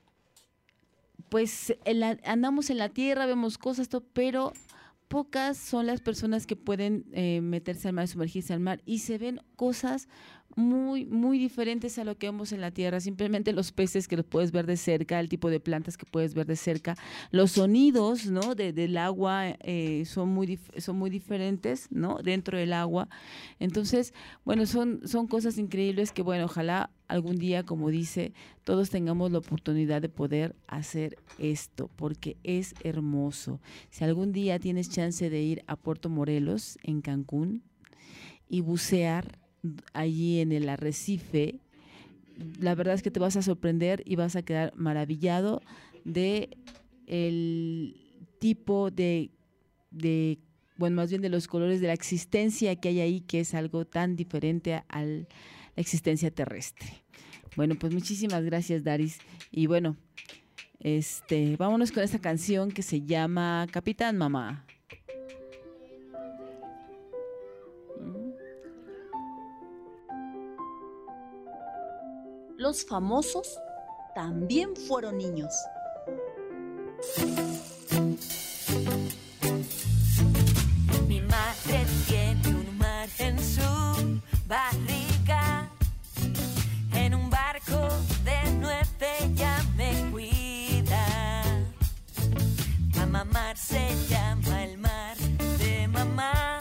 pues en la, andamos en la tierra, vemos cosas, todo, pero pocas son las personas que pueden eh, meterse al mar, sumergirse al mar y se ven cosas muy, muy diferentes a lo que vemos en la tierra. Simplemente los peces que los puedes ver de cerca, el tipo de plantas que puedes ver de cerca, los sonidos, ¿no? de, del agua eh, son muy dif- son muy diferentes, ¿no? Dentro del agua. Entonces, bueno, son, son cosas increíbles que, bueno, ojalá algún día, como dice, todos tengamos la oportunidad de poder hacer esto, porque es hermoso. Si algún día tienes chance de ir a Puerto Morelos, en Cancún, y bucear allí en el arrecife, la verdad es que te vas a sorprender y vas a quedar maravillado de el tipo de, de bueno, más bien de los colores de la existencia que hay ahí, que es algo tan diferente a, a la existencia terrestre. Bueno, pues muchísimas gracias, Daris. Y bueno, este, vámonos con esta canción que se llama Capitán Mamá.
Los famosos también fueron niños.
Mi madre tiene un mar en su barriga. En un barco de nueve ya me cuida. Mamá Mar se llama el mar de mamá.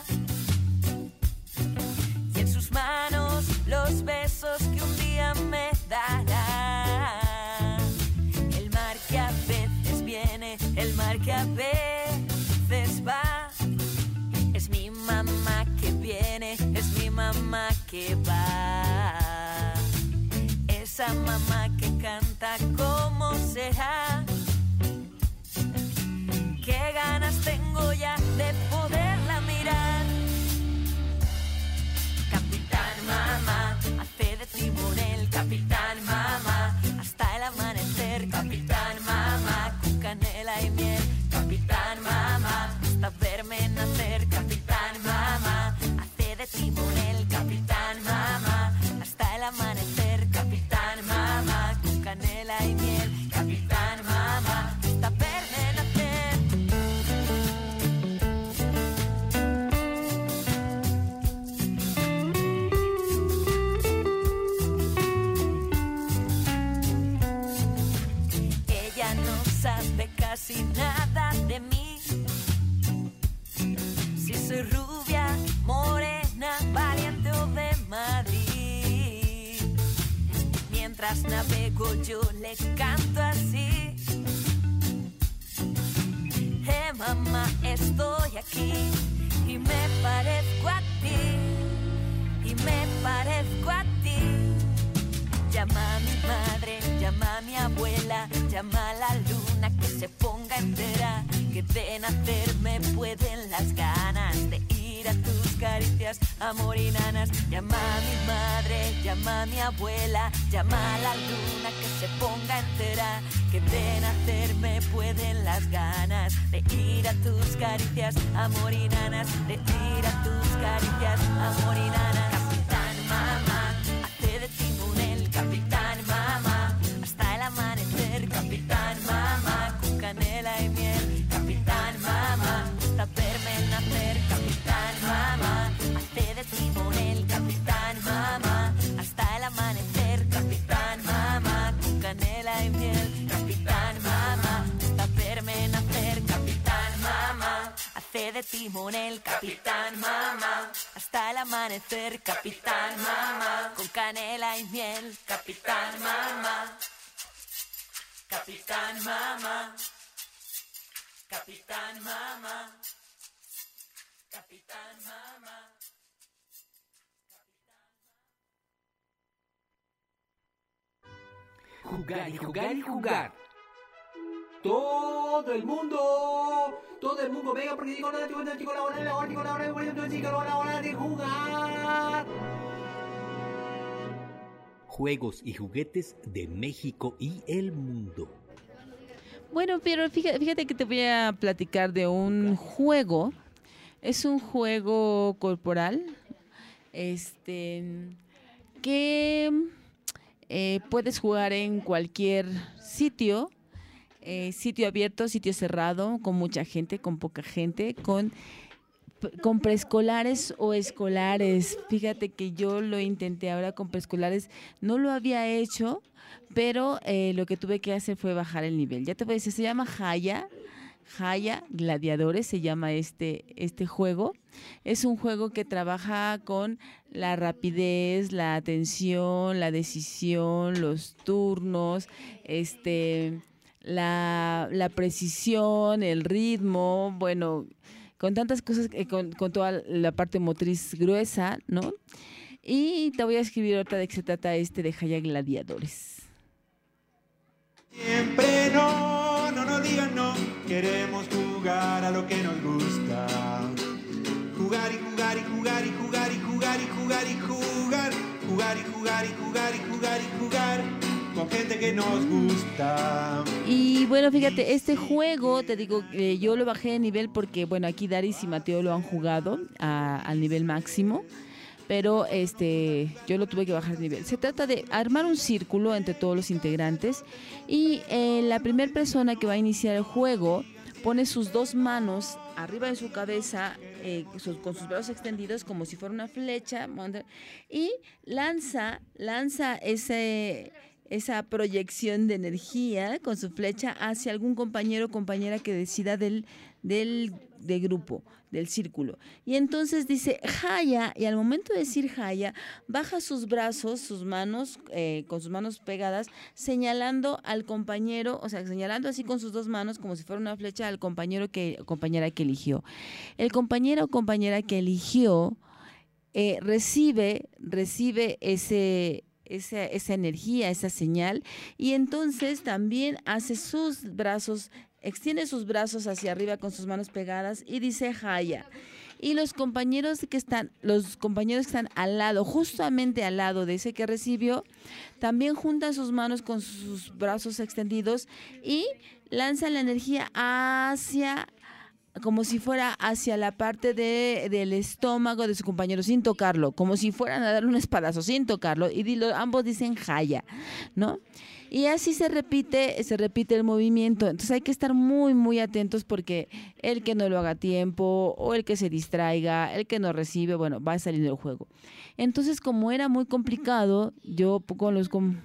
Y en sus manos los besos que un día me dará. El mar que a veces viene, el mar que a veces va. Es mi mamá que viene, es mi mamá que va. Esa mamá que canta, ¿cómo será? Qué ganas tengo ya de poderla mirar. Capitán Mamá, hace de timonel. Capitán Mamá, hasta el amanecer. Capitán Mamá, con canela y miel. Capitán Mamá, hasta verme nacer. Capitán Mamá, hace de timonel. Capitán Mamá, hasta el amanecer. Capitán Mamá, con canela y miel. Capitán Mamá, hasta verme nacer. Ella no sabe casi nada de mí. Si soy rubia, morena, valiente o de Madrid. Mientras navego yo le canto así. Eh, mamá, estoy aquí y me parezco a ti, y me parezco a ti. Llama a mi madre, llama a mi abuela, llama a la luna que se ponga entera, que de nacer me pueden las ganas de ir a tus caricias, amor y nanas. Llama a mi madre, llama a mi abuela, llama a la luna que se ponga entera, que de nacer me pueden las ganas de ir a tus caricias, amor y nanas, de ir a tus caricias, amor y nanas. Capitán Mamá, hace de timonel. Capitán Mamá, hasta el amanecer. Capitán Mamá, con canela y miel. Capitán Mamá, hasta verme nacer. Capitán Mamá, hace de timonel. Capitán Mamá, hasta el amanecer. Capitán Mamá, con canela y miel. Capitán Mamá, hasta verme nacer. Capitán Mamá, hace de timonel. Capitán Mamá, hasta el amanecer. Capitán Mamá, con canela y miel. Capitán Mamá, Capitán Mamá, Capitán Mamá, Capitán Mamá.
Jugar y jugar y jugar. Todo el mundo, todo el mundo, venga, porque digo la hora, digo la hora, la hora, digo la hora, digo la hora de jugar.
Juegos y juguetes de México y el mundo.
Bueno, pero fíjate, fíjate que te voy a platicar de un juego. Es un juego corporal, este, que eh, puedes jugar en cualquier sitio. Eh, sitio abierto, sitio cerrado, con mucha gente, con poca gente, con, con preescolares o escolares. Fíjate que yo lo intenté ahora con preescolares, no lo había hecho, pero eh, lo que tuve que hacer fue bajar el nivel. Ya te voy a decir, se llama Jaya, Jaya Gladiadores, se llama este, este juego. Es un juego que trabaja con la rapidez, la atención, la decisión, los turnos, este... La, la precisión, el ritmo, bueno, con tantas cosas, eh, con, con toda la parte motriz gruesa, ¿no? Y te voy a escribir ahorita de qué se trata este de Jaya Gladiadores.
Siempre no, no nos digan no, queremos jugar a lo que nos gusta.
jugar y jugar y jugar y jugar y jugar y jugar y jugar, jugar y jugar y jugar y jugar y jugar con gente que nos gusta.
Y bueno, fíjate, este juego, te digo, eh, yo lo bajé de nivel porque, bueno, aquí Daris y Mateo lo han jugado a, al nivel máximo, pero este, yo lo tuve que bajar de nivel. Se trata de armar un círculo entre todos los integrantes y eh, la primera persona que va a iniciar el juego pone sus dos manos arriba de su cabeza eh, sus, con sus brazos extendidos como si fuera una flecha y lanza, lanza ese... esa proyección de energía con su flecha hacia algún compañero o compañera que decida del, del, del grupo, del círculo. Y entonces dice Jaya, y al momento de decir Jaya, baja sus brazos, sus manos, eh, con sus manos pegadas, señalando al compañero, o sea, señalando así con sus dos manos, como si fuera una flecha, al compañero que, compañera que eligió. El compañero o compañera que eligió eh, recibe, recibe ese... Esa, esa energía, esa señal, y entonces también hace sus brazos, extiende sus brazos hacia arriba con sus manos pegadas y dice Jaya. Y los compañeros que están, los compañeros que están al lado, justamente al lado de ese que recibió, también juntan sus manos con sus brazos extendidos y lanzan la energía hacia, como si fuera hacia la parte de, del estómago de su compañero, sin tocarlo, como si fueran a darle un espadazo, sin tocarlo, y dilo, ambos dicen Jaya, ¿no? Y así se repite, se repite el movimiento. Entonces hay que estar muy, muy atentos porque el que no lo haga a tiempo o el que se distraiga, el que no recibe, bueno, va saliendo del juego. Entonces, como era muy complicado, yo con los... Com-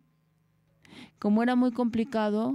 como era muy complicado...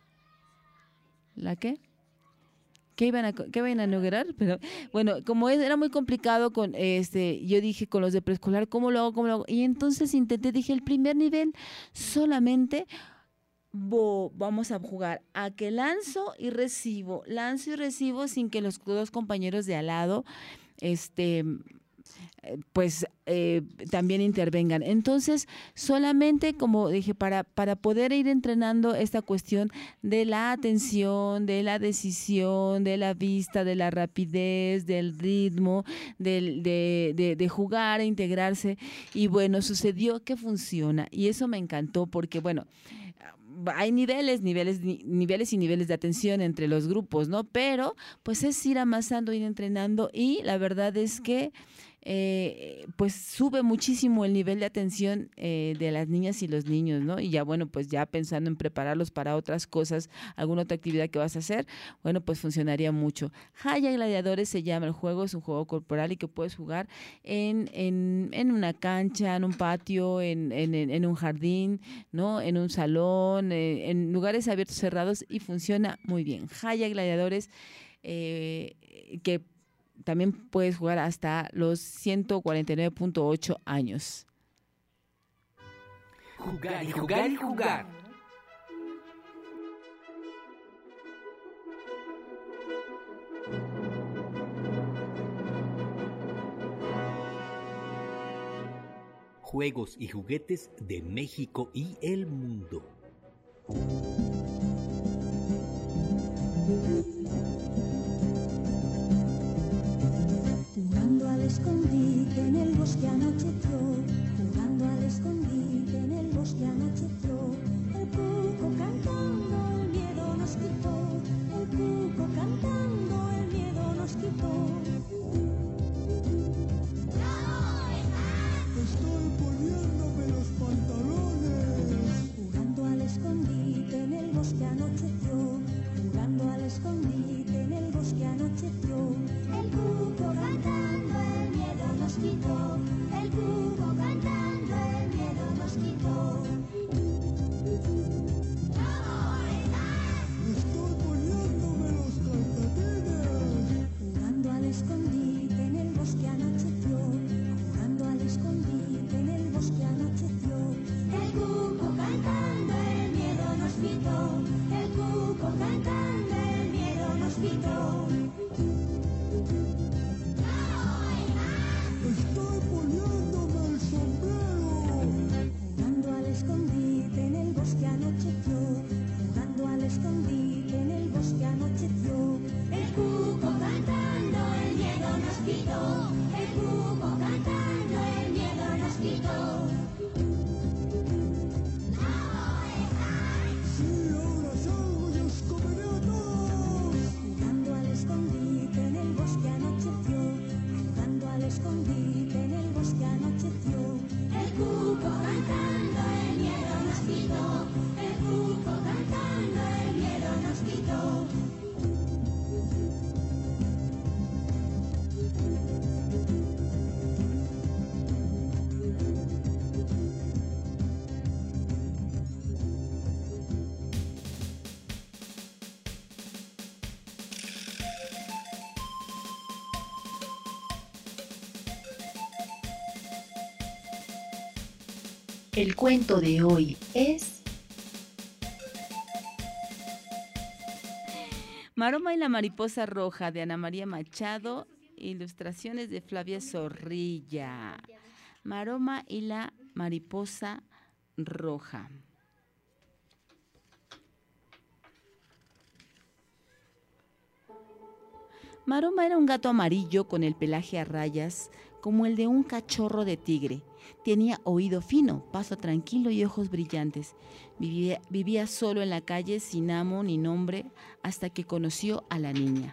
¿La qué? ¿Qué iban a, qué iban a lograr? Pero bueno, como era muy complicado con este, yo dije con los de preescolar, ¿cómo lo hago? ¿Cómo lo hago? Y entonces intenté, dije, el primer nivel solamente bo, vamos a jugar a que lanzo y recibo, lanzo y recibo sin que los dos compañeros de al lado, este... pues eh, también intervengan. Entonces, solamente, como dije, para, para poder ir entrenando esta cuestión de la atención, de la decisión, de la vista, de la rapidez, del ritmo, del, de, de, de jugar, e integrarse. Y bueno, sucedió que funciona. Y eso me encantó porque, bueno, hay niveles, niveles, niveles y niveles de atención entre los grupos, ¿no? Pero, pues es ir amasando, ir entrenando y la verdad es que Eh, pues sube muchísimo el nivel de atención eh, de las niñas y los niños, ¿no? Y ya, bueno, pues ya pensando en prepararlos para otras cosas, alguna otra actividad que vas a hacer, bueno, pues funcionaría mucho. Jaya Gladiadores se llama el juego, es un juego corporal y que puedes jugar en, en, en una cancha, en un patio, en, en, en un jardín, ¿no? En un salón, eh, en lugares abiertos, cerrados y funciona muy bien. Jaya Gladiadores, eh, que también puedes jugar hasta los ciento cuarenta y nueve punto ocho años.
Jugar y jugar y jugar. Juegos y juguetes de México y el mundo.
Jugando al escondite en el bosque anocheció, jugando al escondite en el bosque anocheció, el cuco cantando el miedo nos quitó, el cuco cantando el miedo nos quitó.
Estoy poniéndome los pantalones.
Jugando al escondite en el bosque anocheció, jugando al escondite en el bosque anocheció, el cuco cantando el miedo nos quitó, el cuco cantando el miedo nos quitó.
Estoy poniéndome los calcetines.
Jugando al escondite en el bosque anocheció, jugando al escondite en el bosque anocheció, el cuco cantando el miedo nos quitó, el cuco cantando el miedo nos quitó.
Estoy poniéndome el sombrero.
Jugando al escondite en el bosque anocheció, jugando al escondite en el bosque anocheció, el cuco cantando el miedo nos quitó. escondite en el bosque anocheció. El cuco cantando el miedo nos quitó. El cuco cantando el miedo nos quitó.
El cuento de hoy es
Maroma y la mariposa roja, de Ana María Machado, ilustraciones de Flavia Zorrilla. Maroma y la mariposa roja. Maroma era un gato amarillo con el pelaje a rayas, como el de un cachorro de tigre. Tenía oído fino, paso tranquilo y ojos brillantes. Vivía, vivía solo en la calle, sin amo ni nombre, hasta que conoció a la niña.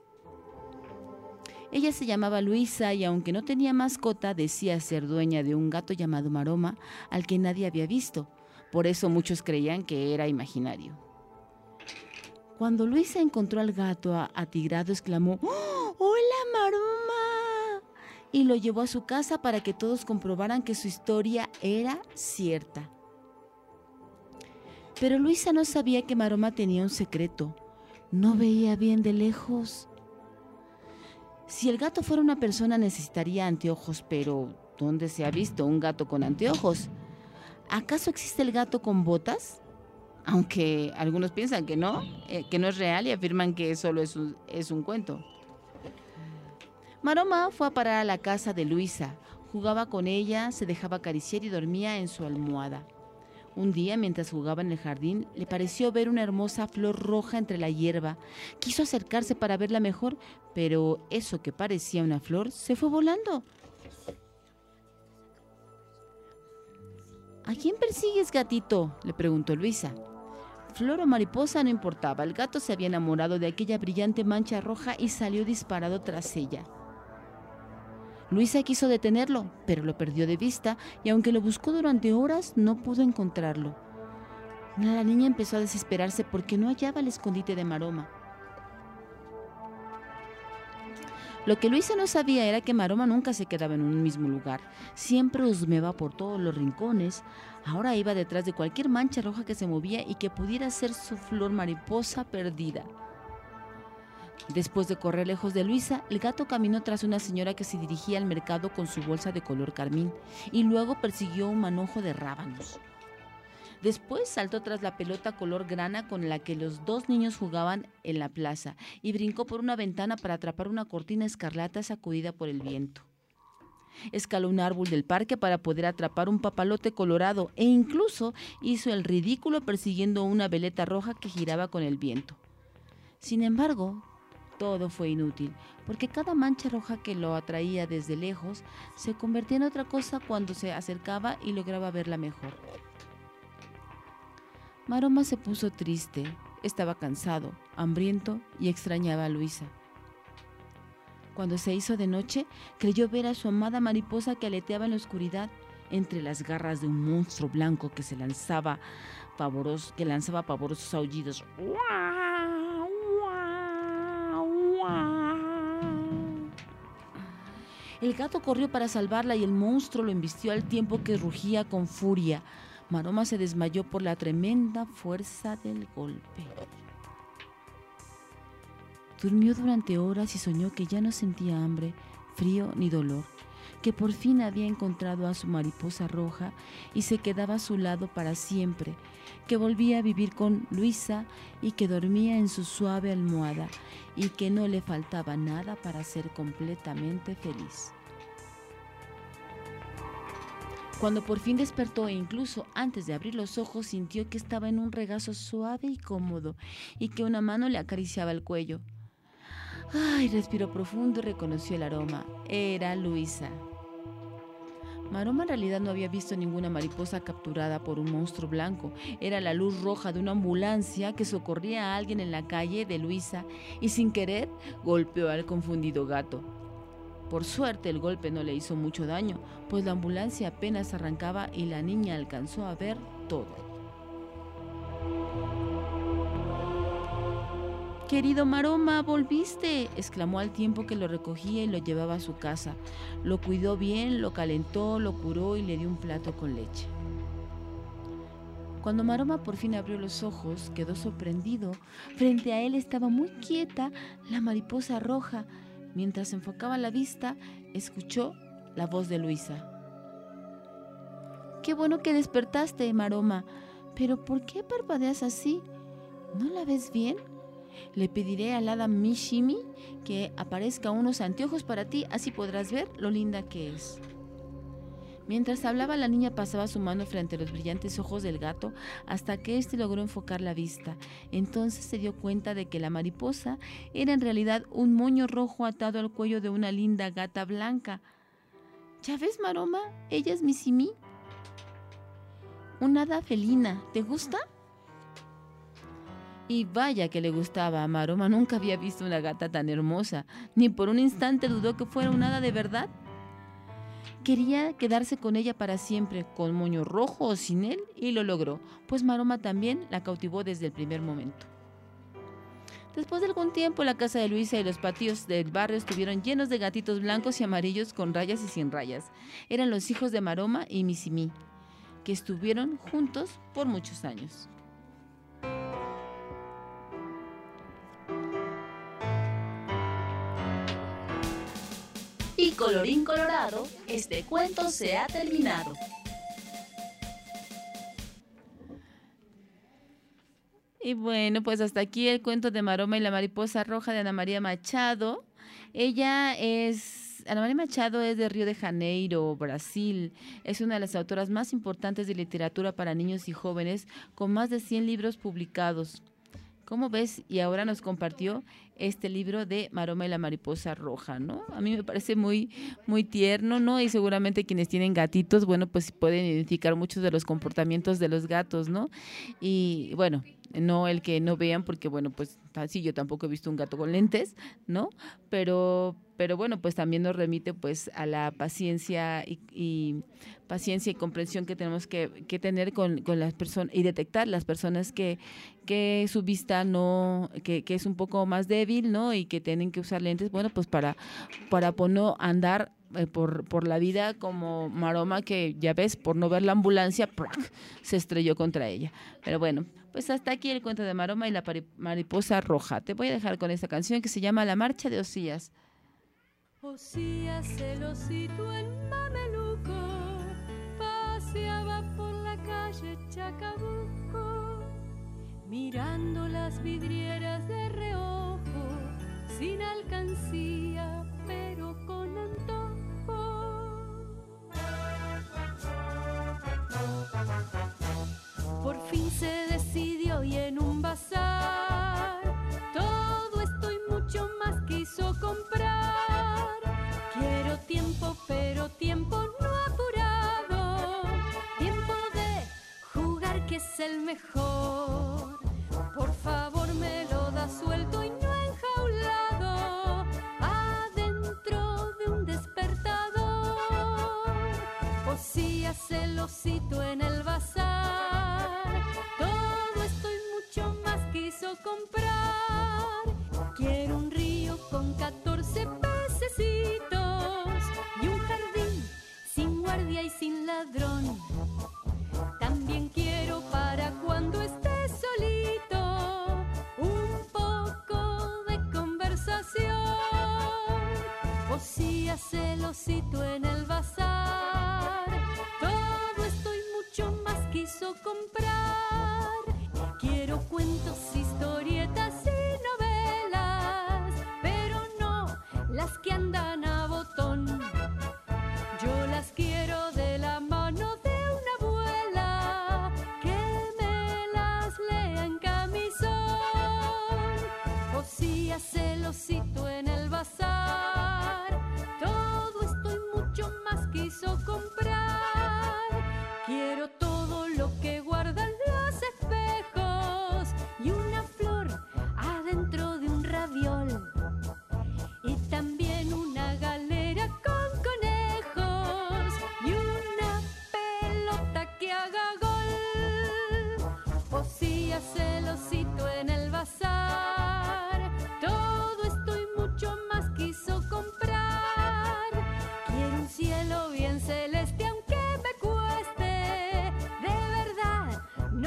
Ella se llamaba Luisa y aunque no tenía mascota, decía ser dueña de un gato llamado Maroma, al que nadie había visto. Por eso muchos creían que era imaginario. Cuando Luisa encontró al gato atigrado, exclamó: ¡Oh, ¡Hola, Maroma! Y lo llevó a su casa para que todos comprobaran que su historia era cierta. Pero Luisa no sabía que Maroma tenía un secreto. No veía bien de lejos. Si el gato fuera una persona, necesitaría anteojos, pero ¿dónde se ha visto un gato con anteojos? ¿Acaso existe el gato con botas? Aunque algunos piensan que no, eh, que no es real y afirman que solo es un, es un cuento. Maroma fue a parar a la casa de Luisa. Jugaba con ella, se dejaba acariciar y dormía en su almohada. Un día, mientras jugaba en el jardín, le pareció ver una hermosa flor roja entre la hierba. Quiso acercarse para verla mejor, pero eso que parecía una flor se fue volando. ¿A quién persigues, gatito?, le preguntó Luisa. Flor o mariposa no importaba, el gato se había enamorado de aquella brillante mancha roja y salió disparado tras ella. Luisa quiso detenerlo, pero lo perdió de vista y aunque lo buscó durante horas, no pudo encontrarlo. La niña empezó a desesperarse porque no hallaba el escondite de Maroma. Lo que Luisa no sabía era que Maroma nunca se quedaba en un mismo lugar. Siempre husmeaba por todos los rincones. Ahora iba detrás de cualquier mancha roja que se movía y que pudiera ser su flor mariposa perdida. Después de correr lejos de Luisa, el gato caminó tras una señora que se dirigía al mercado con su bolsa de color carmín y luego persiguió un manojo de rábanos. Después saltó tras la pelota color grana con la que los dos niños jugaban en la plaza y brincó por una ventana para atrapar una cortina escarlata sacudida por el viento. Escaló un árbol del parque para poder atrapar un papalote colorado e incluso hizo el ridículo persiguiendo una veleta roja que giraba con el viento. Sin embargo, todo fue inútil, porque cada mancha roja que lo atraía desde lejos se convertía en otra cosa cuando se acercaba y lograba verla mejor. Maroma se puso triste, estaba cansado, hambriento y extrañaba a Luisa. Cuando se hizo de noche, creyó ver a su amada mariposa que aleteaba en la oscuridad entre las garras de un monstruo blanco que se lanzaba pavoroso, que lanzaba pavorosos aullidos. El gato corrió para salvarla y el monstruo lo embistió al tiempo que rugía con furia. Maroma se desmayó por la tremenda fuerza del golpe. Durmió durante horas y soñó que ya no sentía hambre, frío ni dolor, que por fin había encontrado a su mariposa roja y se quedaba a su lado para siempre, que volvía a vivir con Luisa y que dormía en su suave almohada y que no le faltaba nada para ser completamente feliz. Cuando por fin despertó e incluso antes de abrir los ojos sintió que estaba en un regazo suave y cómodo y que una mano le acariciaba el cuello. Ay, respiró profundo y reconoció el aroma. Era Luisa. Maroma en realidad no había visto ninguna mariposa capturada por un monstruo blanco. Era la luz roja de una ambulancia que socorría a alguien en la calle de Luisa y sin querer golpeó al confundido gato. Por suerte el golpe no le hizo mucho daño, pues la ambulancia apenas arrancaba y la niña alcanzó a ver todo. «Querido Maroma, volviste», exclamó al tiempo que lo recogía y lo llevaba a su casa. Lo cuidó bien, lo calentó, lo curó y le dio un plato con leche. Cuando Maroma por fin abrió los ojos, quedó sorprendido. Frente a él estaba muy quieta la mariposa roja. Mientras enfocaba la vista, escuchó la voz de Luisa. «Qué bueno que despertaste, Maroma, pero ¿por qué parpadeas así? ¿No la ves bien? Le pediré al hada Mishimi que aparezca unos anteojos para ti, así podrás ver lo linda que es». Mientras hablaba, la niña pasaba su mano frente a los brillantes ojos del gato hasta que éste logró enfocar la vista. Entonces se dio cuenta de que la mariposa era en realidad un moño rojo atado al cuello de una linda gata blanca. «¿Ya ves, Maroma? Ella es Mishimi, una hada felina. ¿Te gusta?». Y vaya que le gustaba a Maroma. Nunca había visto una gata tan hermosa. Ni por un instante dudó que fuera una hada de verdad. Quería quedarse con ella para siempre, con moño rojo o sin él, y lo logró, pues Maroma también la cautivó desde el primer momento. Después de algún tiempo, la casa de Luisa y los patios del barrio estuvieron llenos de gatitos blancos y amarillos con rayas y sin rayas. Eran los hijos de Maroma y Mishimi, que estuvieron juntos por muchos años.
Y colorín colorado, este cuento se ha terminado.
Y bueno, pues hasta aquí el cuento de Maroma y la mariposa roja de Ana María Machado. Ella es... Ana María Machado es de Río de Janeiro, Brasil. Es una de las autoras más importantes de literatura para niños y jóvenes, con más de cien libros publicados. ¿Cómo ves? Y ahora nos compartió este libro de Maroma y la mariposa roja, ¿no? A mí me parece muy, muy tierno, ¿no? Y seguramente quienes tienen gatitos, bueno, pues pueden identificar muchos de los comportamientos de los gatos, ¿no? Y bueno, no el que no vean, porque bueno, pues sí, yo tampoco he visto un gato con lentes, ¿no? Pero, pero bueno, pues también nos remite pues a la paciencia y, y paciencia y comprensión que tenemos que, que tener con, con las personas y detectar las personas que, que su vista no, que, que es un poco más débil, ¿no? Y que tienen que usar lentes, bueno, pues para, para pues no andar eh, por, por la vida como Maroma, que ya ves, por no ver la ambulancia, ¡prac!, se estrelló contra ella. Pero bueno, pues hasta aquí el cuento de Maroma y la mariposa roja. Te voy a dejar con esta canción que se llama La marcha de Osías.
Osías el osito en Mameluco paseaba por la calle Chacabuco, mirando las vidrieras de reojo, sin alcancía, pero con antojo. Por fin se decidió y en un bazar todo esto y mucho más quiso comprar. Quiero tiempo, pero tiempo no apurado, tiempo de jugar que es el mejor. Por favor me lo da suelto y no enjaulado, adentro de un despertador. Osías el osito en el bazar, todo esto y mucho más quiso comprar. Quiero un río con catorce pececitos y un jardín sin guardia y sin ladrón. También quiero para cuando esté solito un poco de conversación. Osías el osito en el bazar, todo esto y mucho más quiso comprar. Quiero cuentos, historietas y novelas, pero no las que andan a botón. Yo las quiero de la mano de una abuela que me las lea en camisón. Osías el osito en el bazar, todo esto y mucho más quiso comprar. Quiero todo lo que guardan los espejos y una flor adentro de un raviol, y también una galera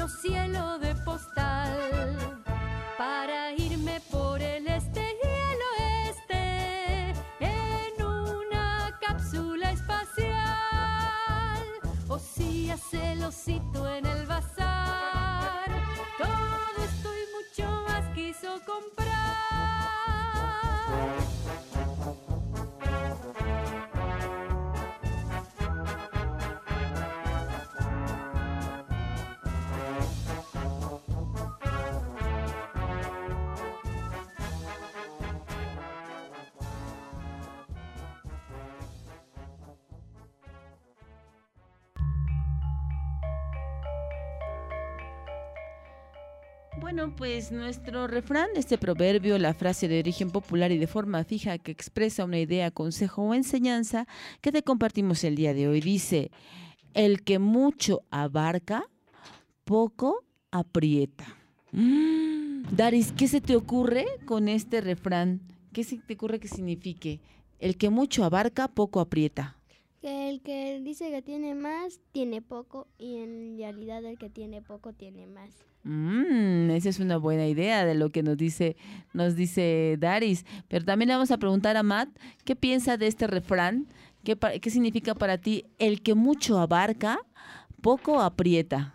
medio cielo de postal para irme por el este y el oeste en una cápsula espacial. O si hace el osito en el bazar, todo esto y mucho más quiso comprar.
Bueno, pues nuestro refrán, este proverbio, la frase de origen popular y de forma fija que expresa una idea, consejo o enseñanza que te compartimos el día de hoy, dice: el que mucho abarca, poco aprieta. Mm. Daris, ¿qué se te ocurre con este refrán? ¿Qué se te ocurre que signifique? El que mucho abarca, poco aprieta.
Que el que dice que tiene más, tiene poco, y en realidad el que tiene poco, tiene más.
Mm, esa es una buena idea de lo que nos dice, nos dice Daris. Pero también le vamos a preguntar a Matt, ¿qué piensa de este refrán? ¿Qué, qué significa para ti? El que mucho abarca, poco aprieta.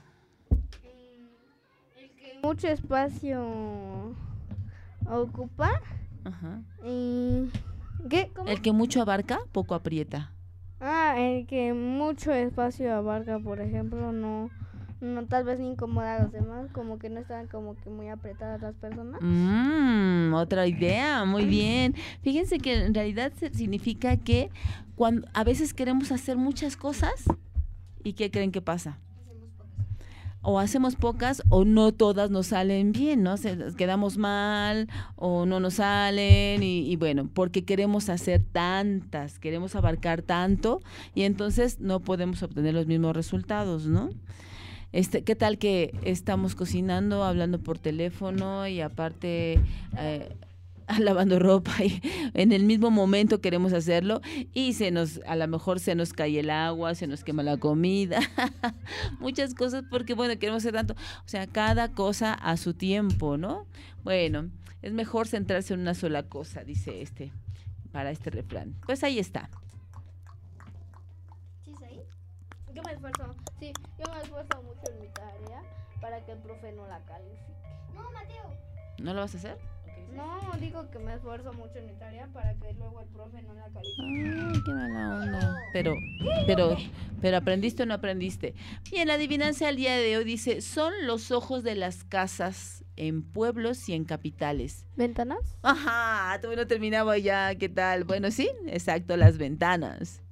El que mucho espacio ocupa.
Ajá.
Y... ¿Qué? ¿Cómo?
El que mucho abarca, poco aprieta.
Ah, el que mucho espacio abarca, por ejemplo, no, no tal vez ni incomoda a los demás, como que no están como que muy apretadas las personas.
Mm, otra idea, muy bien. Fíjense que en realidad significa que cuando a veces queremos hacer muchas cosas, ¿y qué creen que pasa? O hacemos pocas o no todas nos salen bien, ¿no? Se, quedamos mal o no nos salen y, y bueno, porque queremos hacer tantas, queremos abarcar tanto y entonces no podemos obtener los mismos resultados, ¿no? Este, ¿qué tal que estamos cocinando, hablando por teléfono y aparte eh, lavando ropa y en el mismo momento queremos hacerlo y se nos, a lo mejor se nos cae el agua, se nos quema la comida, muchas cosas porque bueno, queremos hacer tanto, o sea, cada cosa a su tiempo, ¿no? Bueno, es mejor centrarse en una sola cosa, dice este, para este refrán. Pues ahí está.
¿Sí es ahí? Yo me esfuerzo, sí, yo me esfuerzo mucho en mi tarea para que el profe no la califique. No, Mateo.
¿No lo vas a hacer?
No, digo que me esfuerzo mucho en mi tarea para que luego el profe no la califique.
Ay, qué mala onda. Pero, pero, pero ¿aprendiste o no aprendiste? Bien, la adivinanza del día de hoy dice, son los ojos de las casas en pueblos y en capitales.
¿Ventanas?
Ajá, todavía no terminaba ya, ¿qué tal? Bueno, sí, exacto, las ventanas.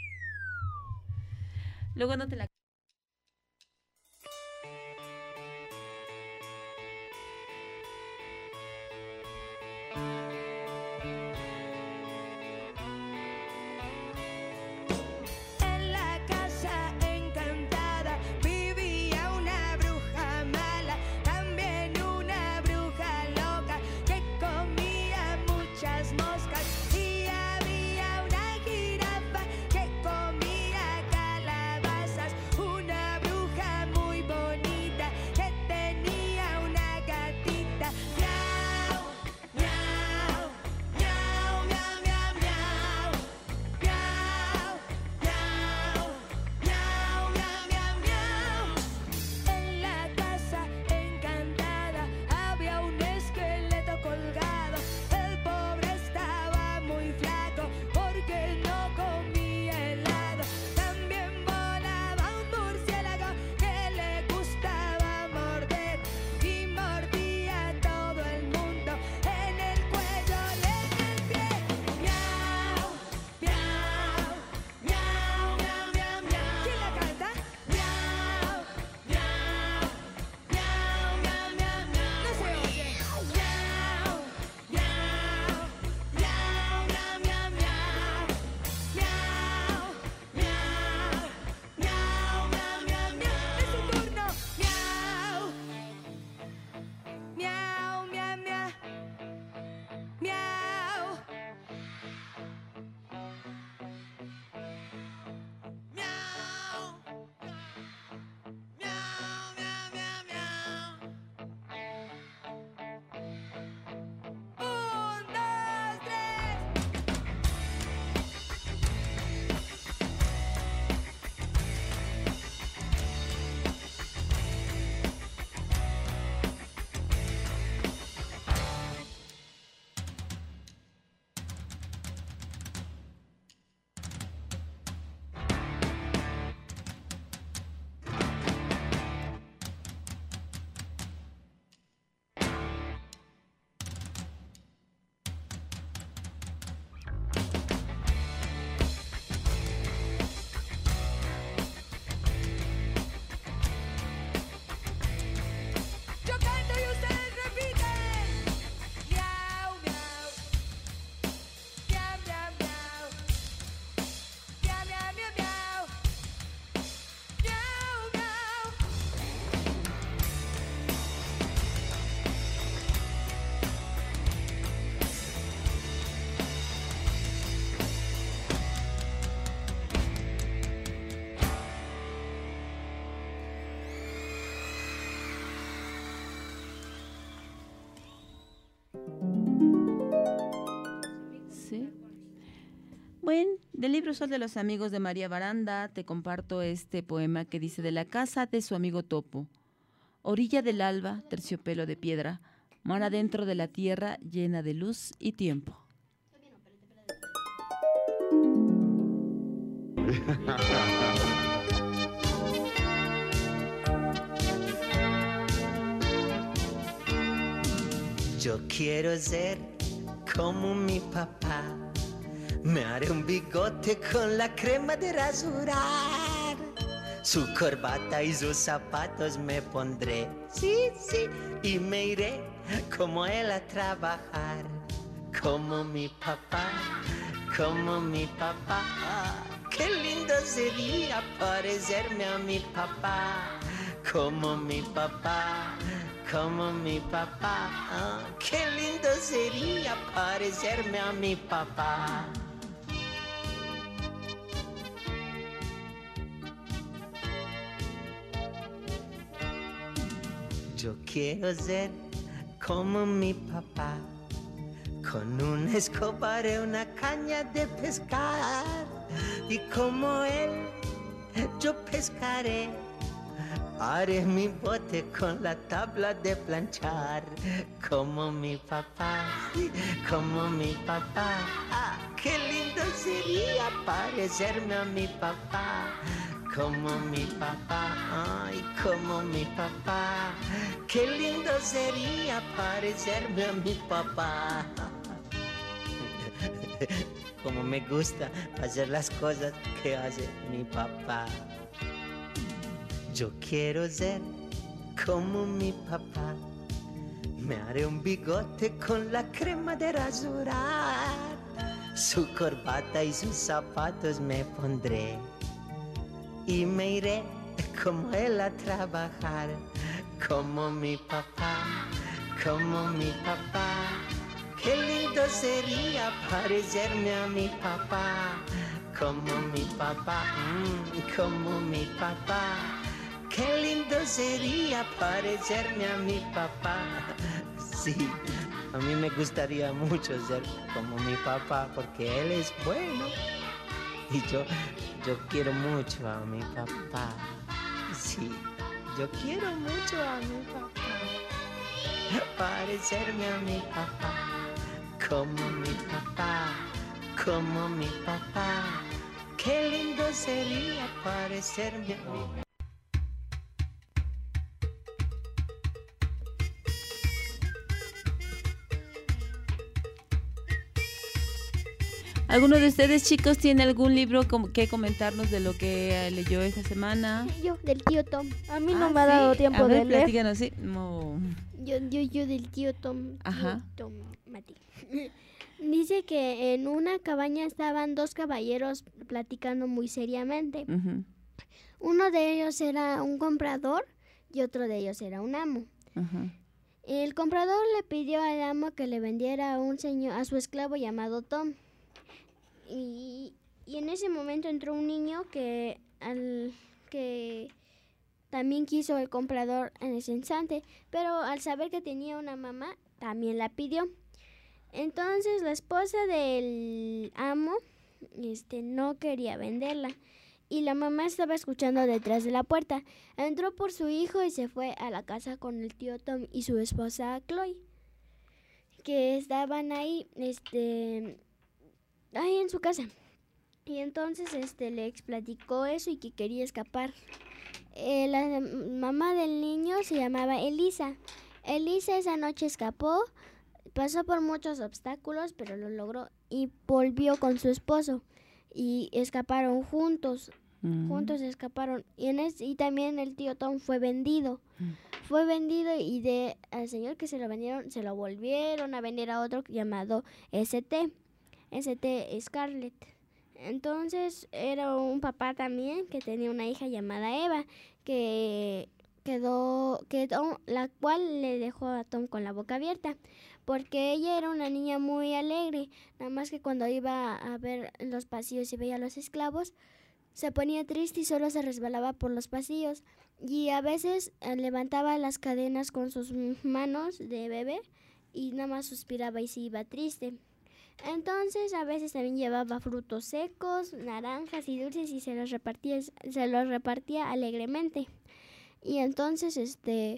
Luego no te la...
Y había una jirafa que comía calabazas.
Sí. Bueno, del libro Sol de los Amigos de María Baranda te comparto este poema que dice: de la casa de su amigo Topo, orilla del alba, terciopelo de piedra, mar adentro de la tierra llena de luz y tiempo.
Yo quiero ser como mi papá. Me haré un bigote con la crema de rasurar. Su corbata y sus zapatos me pondré, sí, sí, y me iré como él a trabajar. Como mi papá, como mi papá. Ah, qué lindo sería parecerme a mi papá. Como mi papá, como mi papá. Ah, qué lindo sería parecerme a mi papá. Yo quiero ser como mi papá. Con una escoba haré una caña de pescar. Y como él, yo pescaré. Haré mi bote con la tabla de planchar. Como mi papá, como mi papá. Ah, qué lindo sería parecerme a mi papá. Como mi papá, ay, como mi papá. Qué lindo sería parecerme a mi papá. Como me gusta hacer las cosas que hace mi papá. Yo quiero ser como mi papá. Me haré un bigote con la crema de rasurar. Su corbata y sus zapatos me pondré. Y me iré como él a trabajar. Como mi papá, como mi papá. Qué lindo sería parecerme a mi papá. Como mi papá, mmm, como mi papá. Qué lindo sería parecerme a mi papá. Sí, a mí me gustaría mucho ser como mi papá porque él es bueno. Y yo, yo quiero mucho a mi papá. Sí, yo quiero mucho a mi papá. Parecerme a mi papá. Como mi papá, como mi papá. Qué lindo sería parecerme a mi papá.
¿Alguno de ustedes, chicos, tiene algún libro com- que comentarnos de lo que eh, leyó esta semana?
Yo, del tío Tom.
A mí
Ah,
no me ha
sí.
dado tiempo
A ver,
de leer.
platícanos, sí. No.
Yo, yo, yo del tío Tom.
Ajá.
Tío Tom Mati. Dice que en una cabaña estaban dos caballeros platicando muy seriamente.
Ujú,
Uno de ellos era un comprador y otro de ellos era un amo.
ujú.
El comprador le pidió al amo que le vendiera a un señor, a su esclavo llamado Tom. Y, y en ese momento entró un niño que, al, que también quiso el comprador en ese instante, pero al saber que tenía una mamá, también la pidió. Entonces la esposa del amo este, no quería venderla y la mamá estaba escuchando detrás de la puerta. Entró por su hijo y se fue a la casa con el tío Tom y su esposa Chloe, que estaban ahí, este... ahí en su casa. Y entonces este le platicó eso y que quería escapar. Eh, la mamá del niño se llamaba Elisa. Elisa esa noche escapó, pasó por muchos obstáculos, pero lo logró y volvió con su esposo. Y escaparon juntos, mm. juntos escaparon. Y, en es, y también el tío Tom fue vendido. Mm. Fue vendido y de al señor que se lo vendieron, se lo volvieron a vender a otro llamado S T S T Scarlett. Entonces era un papá también que tenía una hija llamada Eva que quedó, quedó la cual le dejó a Tom con la boca abierta porque ella era una niña muy alegre, nada más que cuando iba a ver los pasillos y veía a los esclavos se ponía triste y solo se resbalaba por los pasillos y a veces eh, levantaba las cadenas con sus manos de bebé y nada más suspiraba y se iba triste. Entonces a veces también llevaba frutos secos, naranjas y dulces y se los repartía, se los repartía alegremente. Y entonces este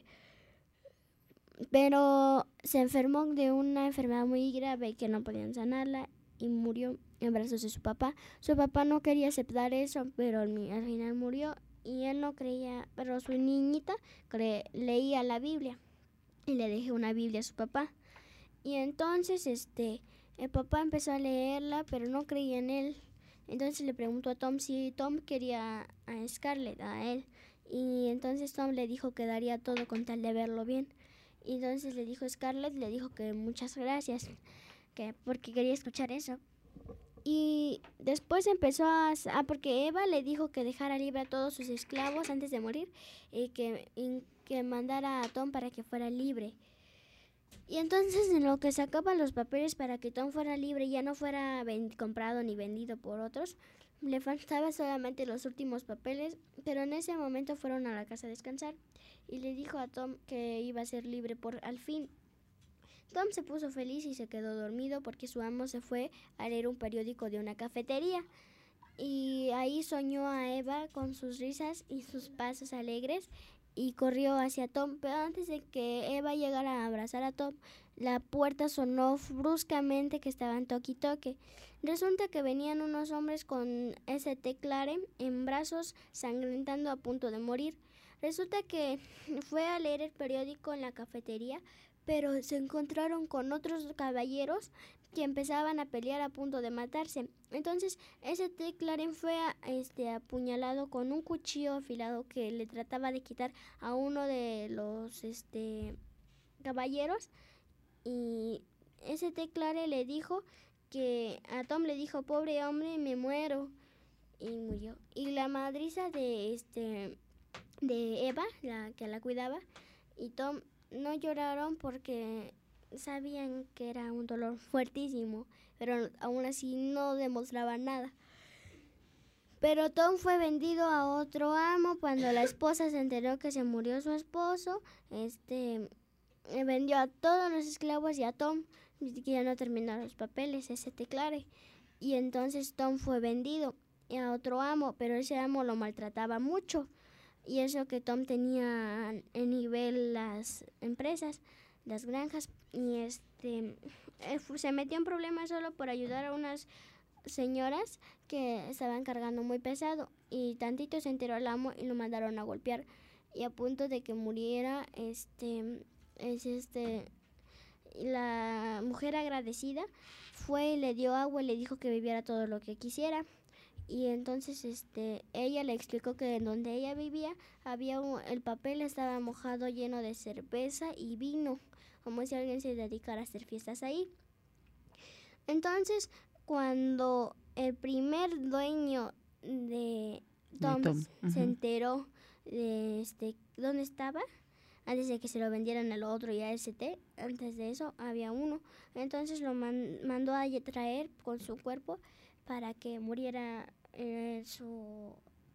pero se enfermó de una enfermedad muy grave que no podían sanarla y murió en brazos de su papá. Su papá no quería aceptar eso, pero al, al final murió y él no creía, pero su niñita cre, leía la Biblia y le dejó una Biblia a su papá. Y entonces este el papá empezó a leerla, pero no creía en él. Entonces le preguntó a Tom si Tom quería a Scarlett, a él. Y entonces Tom le dijo que daría todo con tal de verlo bien. Y entonces le dijo a Scarlett, le dijo que muchas gracias, que porque quería escuchar eso. Y después empezó a... Ah, porque Eva le dijo que dejara libre a todos sus esclavos antes de morir y que, y que mandara a Tom para que fuera libre. Y entonces en lo que sacaban los papeles para que Tom fuera libre y ya no fuera ven- comprado ni vendido por otros, le faltaban solamente los últimos papeles, pero en ese momento fueron a la casa a descansar y le dijo a Tom que iba a ser libre por al fin. Tom se puso feliz y se quedó dormido porque su amo se fue a leer un periódico de una cafetería. Y ahí soñó a Eva con sus risas y sus pasos alegres y corrió hacia Tom, pero antes de que Eva llegara a abrazar a Tom, la puerta sonó bruscamente que estaban toque y toque. Resulta que venían unos hombres con S T Clare en brazos, sangrentando a punto de morir. Resulta que fue a leer el periódico en la cafetería, pero se encontraron con otros caballeros que empezaban a pelear a punto de matarse. Entonces, S T Claren fue a, este, apuñalado con un cuchillo afilado que le trataba de quitar a uno de los este, caballeros. Y S T Clare le dijo que a Tom le dijo, pobre hombre, me muero. Y murió. Y la madriza de, este, de Eva, la que la cuidaba, y Tom no lloraron porque sabían que era un dolor fuertísimo, pero aún así no demostraban nada. Pero Tom fue vendido a otro amo cuando la esposa se enteró que se murió su esposo. Este vendió a todos los esclavos y a Tom, que ya no terminó los papeles, S T Clare. Y entonces Tom fue vendido a otro amo, pero ese amo lo maltrataba mucho. Y eso que Tom tenía en nivel las empresas, las granjas, y este eh, se metió en problemas solo por ayudar a unas señoras que estaban cargando muy pesado, y tantito se enteró el amo y lo mandaron a golpear, y a punto de que muriera, este es este la mujer agradecida fue y le dio agua y le dijo que bebiera todo lo que quisiera. Y entonces este ella le explicó que en donde ella vivía había un, el papel estaba mojado, lleno de cerveza y vino, como si alguien se dedicara a hacer fiestas ahí. Entonces, cuando el primer dueño de Tom, de Tom. se uh-huh. enteró de este dónde estaba, antes de que se lo vendieran al otro y a S T, antes de eso había uno. Entonces lo man, mandó a traer con su cuerpo para que muriera en su,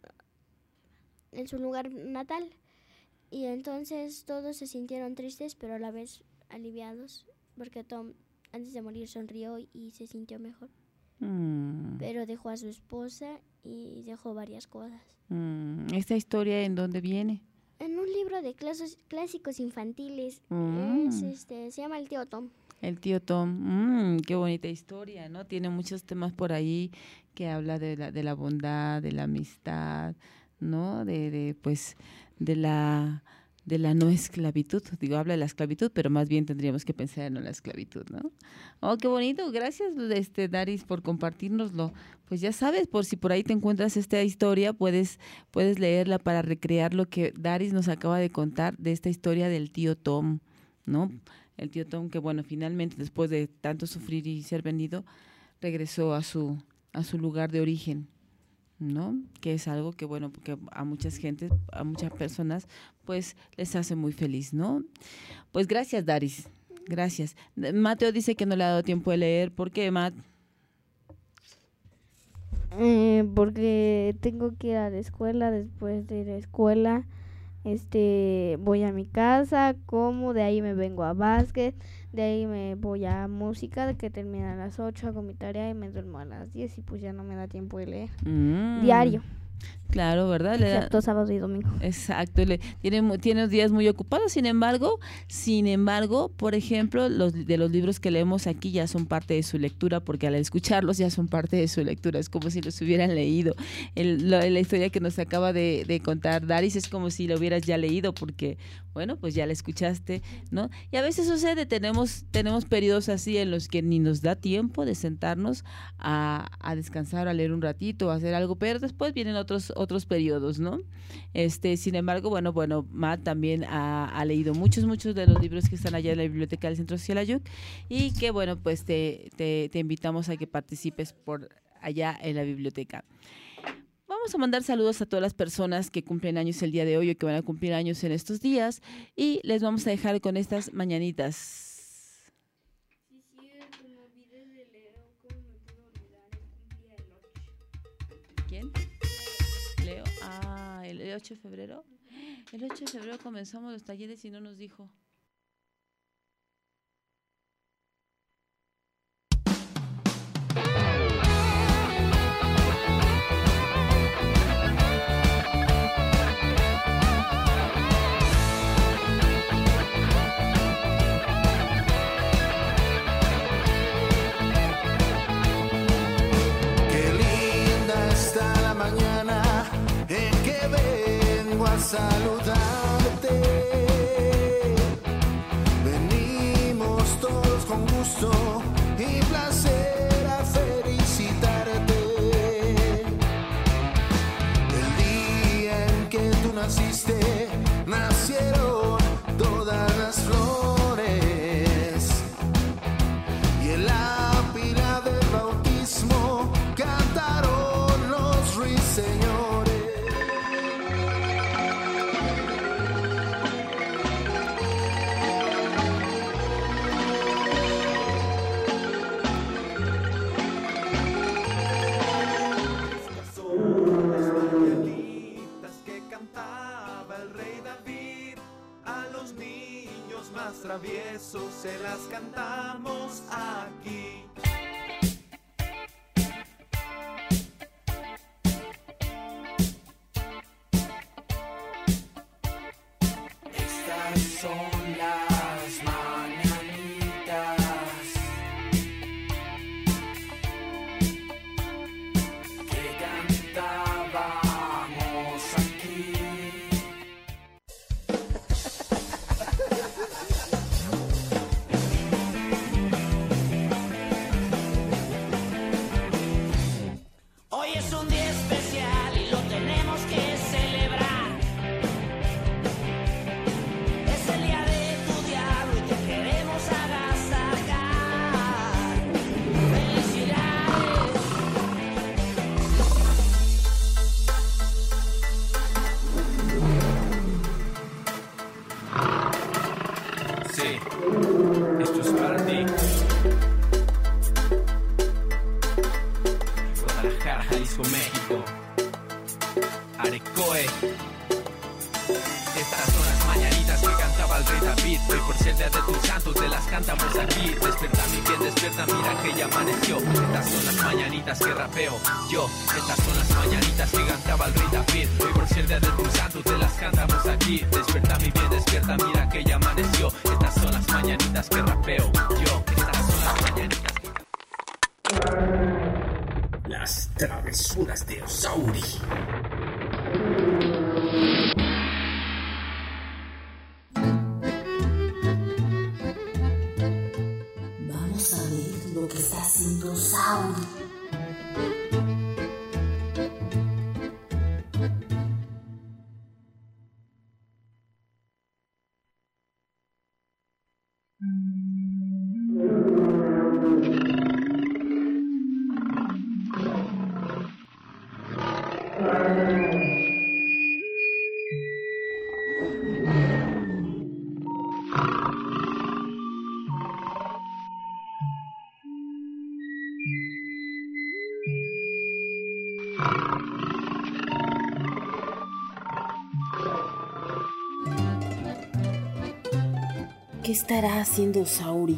en su lugar natal. Y entonces todos se sintieron tristes, pero a la vez aliviados, porque Tom antes de morir sonrió y se sintió mejor. Mm. Pero dejó a su esposa y dejó varias cosas.
Mm. ¿Esta historia en dónde viene?
En un libro de clasos, clásicos infantiles. Mm. Es, este, se llama El tío Tom.
El tío Tom, mmm, qué bonita historia, ¿no? Tiene muchos temas por ahí que habla de la, de la bondad, de la amistad, ¿no? De, de pues, de la, de la no esclavitud. Digo, habla de la esclavitud, pero más bien tendríamos que pensar en la esclavitud, ¿no? Oh, qué bonito. Gracias, este, Daris, por compartirnoslo. Pues ya sabes, por si por ahí te encuentras esta historia, puedes, puedes leerla para recrear lo que Daris nos acaba de contar de esta historia del tío Tom, ¿no? El tío Tom, que bueno, finalmente después de tanto sufrir y ser vendido, regresó a su a su lugar de origen, ¿no? Que es algo que bueno, porque a muchas gentes, a muchas personas, pues les hace muy feliz, ¿no? Pues gracias, Daris, gracias. Mateo dice que no le ha dado tiempo de leer. ¿Por qué, Matt?
Eh, porque tengo que ir a la escuela, después de la escuela este voy a mi casa, como, de ahí me vengo a básquet, de ahí me voy a música, que termina a las ocho, hago mi tarea y me duermo a las diez y pues ya no me da tiempo de leer.
Mm.
Diario.
Claro, ¿verdad? Le da...
Excepto sábado y domingo.
Exacto, le, tiene, tiene días muy ocupados, sin embargo, sin embargo, por ejemplo, los de los libros que leemos aquí ya son parte de su lectura, porque al escucharlos ya son parte de su lectura, es como si los hubieran leído. El, la, la historia que nos acaba de, de contar Daris es como si lo hubieras ya leído, porque, bueno, pues ya la escuchaste, ¿no? Y a veces sucede, tenemos, tenemos periodos así en los que ni nos da tiempo de sentarnos a, a descansar, a leer un ratito, a hacer algo, pero después vienen otros otros periodos, ¿no? Este, sin embargo, bueno, bueno, Matt también ha, ha leído muchos, muchos de los libros que están allá en la biblioteca del Centro Social Ayuc, y que, bueno, pues te, te, te invitamos a que participes por allá en la biblioteca. Vamos a mandar saludos a todas las personas que cumplen años el día de hoy o que van a cumplir años en estos días, y les vamos a dejar con estas mañanitas. ¿Quién? Leo. Ah, el ocho de febrero. El ocho de febrero comenzamos los talleres y no nos dijo.
Saludarte, venimos todos con gusto y placer a felicitarte. El día en que tú naciste, nacieron todas las flores, y en la pila del bautismo cantaron los ruiseñores. Traviesos se las cantamos aquí. Estas son las mañanitas que cantábamos aquí. Hoy es un día especial y lo tenemos que celebrar. Es el día de tu diablo y te queremos agasajar. ¡Felicidades! Sí, esto es para ti. Guadalajara, Jalisco, México. Arecoe. Estas son las mañanitas que cantaba el rey David. Hoy por ser día de tus santos te las cantamos aquí. Despierta mi bien, despierta, mira que ya amaneció. Estas son las mañanitas que rapeo yo. Estas son las mañanitas que cantaba el rey David. Hoy por ser día de tus santos te las cantamos aquí. Despierta mi bien, despierta, mira que ya amaneció. Estas son las mañanitas que rapeo yo. Estas son las mañanitas que... Las travesuras de Osauri.
Vamos a ver lo que está haciendo Sauri.
Thank you.
¿Qué estará haciendo Sauri?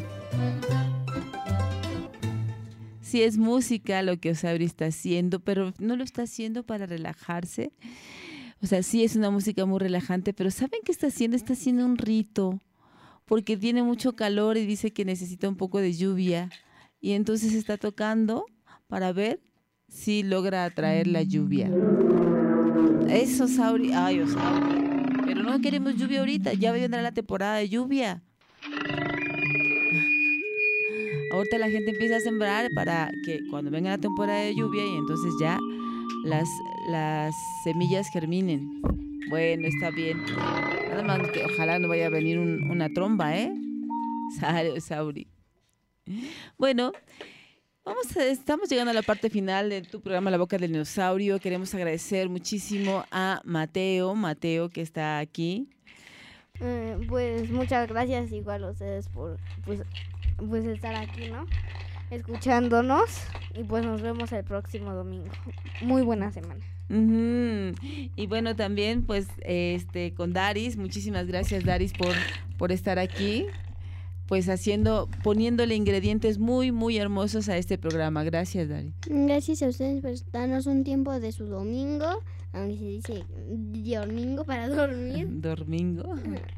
Sí, es música lo que Osauri está haciendo, pero no lo está haciendo para relajarse. O sea, sí es una música muy relajante, pero ¿saben qué está haciendo? Está haciendo un rito, porque tiene mucho calor y dice que necesita un poco de lluvia. Y entonces está tocando para ver si logra atraer la lluvia. Eso, Osauri. Ay, Osauri. Pero no queremos lluvia ahorita, ya vendrá la temporada de lluvia. Ahorita la gente empieza a sembrar para que cuando venga la temporada de lluvia y entonces ya las, las semillas germinen. Bueno, está bien. Nada más que ojalá no vaya a venir un, una tromba, ¿eh? Sauri. Bueno, vamos a, estamos llegando a la parte final de tu programa La Boca del Dinosaurio. Queremos agradecer muchísimo a Mateo, Mateo que está aquí.
Eh, pues muchas gracias igual a ustedes por pues, pues estar aquí, ¿no? Escuchándonos y pues nos vemos el próximo domingo. Muy buena semana.
Uh-huh. Y bueno, también pues este con Daris, muchísimas gracias Daris por, por estar aquí, pues haciendo, poniéndole ingredientes muy, muy hermosos a este programa. Gracias, Daris.
Gracias a ustedes por darnos un tiempo de su domingo, aunque se dice domingo para dormir.
Domingo.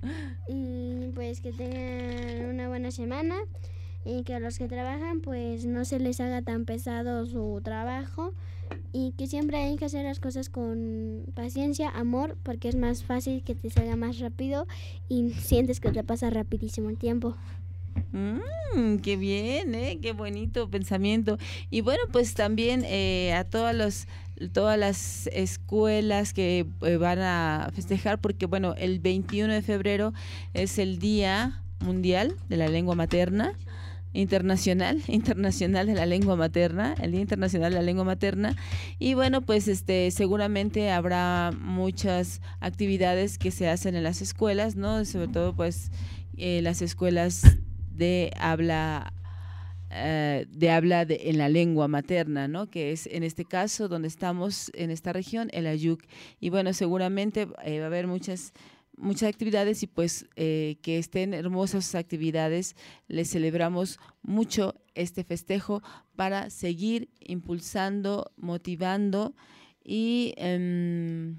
Y pues que tengan una buena semana y que a los que trabajan pues no se les haga tan pesado su trabajo y que siempre hay que hacer las cosas con paciencia, amor, porque es más fácil que te salga más rápido y sientes que te pasa rapidísimo el tiempo.
Mm, qué bien, ¿eh? Qué bonito pensamiento. Y bueno, pues también eh, a todas los todas las escuelas que eh, van a festejar, porque bueno, el veintiuno de febrero es el Día Mundial de la Lengua Materna, internacional, internacional de la lengua materna, el Día Internacional de la Lengua Materna, y bueno, pues este seguramente habrá muchas actividades que se hacen en las escuelas, ¿no? Sobre todo pues eh, las escuelas de habla Uh, de habla de, en la lengua materna, ¿no? Que es en este caso donde estamos en esta región, el Ayuk. Y bueno, seguramente eh, va a haber muchas muchas actividades y pues eh, que estén hermosas sus actividades. Les celebramos mucho este festejo para seguir impulsando, motivando y eh,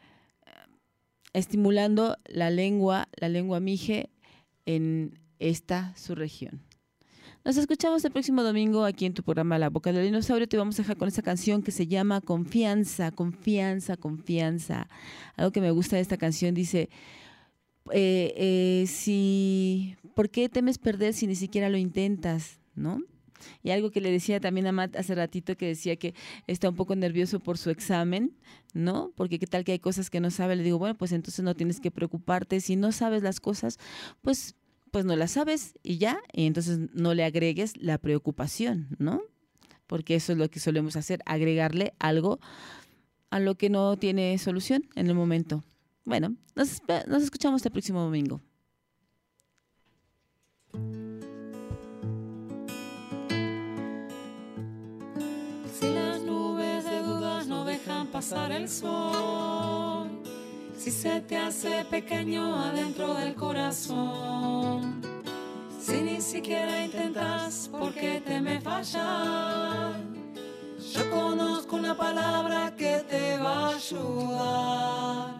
estimulando la lengua, la lengua mije en esta su región. Nos escuchamos el próximo domingo aquí en tu programa La Boca del Dinosaurio. Te vamos a dejar con esta canción que se llama Confianza, Confianza, Confianza. Algo que me gusta de esta canción dice, eh, eh, si, ¿por qué temes perder si ni siquiera lo intentas? ¿No? Y algo que le decía también a Matt hace ratito, que decía que está un poco nervioso por su examen, ¿no? Porque qué tal que hay cosas que no sabe. Le digo, bueno, pues entonces no tienes que preocuparte. Si no sabes las cosas, pues... pues no la sabes y ya, y entonces no le agregues la preocupación, ¿no? Porque eso es lo que solemos hacer, agregarle algo a lo que no tiene solución en el momento. Bueno, nos, nos escuchamos el próximo domingo.
Si las nubes de dudas no dejan pasar el sol, si se te hace pequeño adentro del corazón, si ni siquiera intentas porque teme fallar, yo conozco una palabra que te va a ayudar.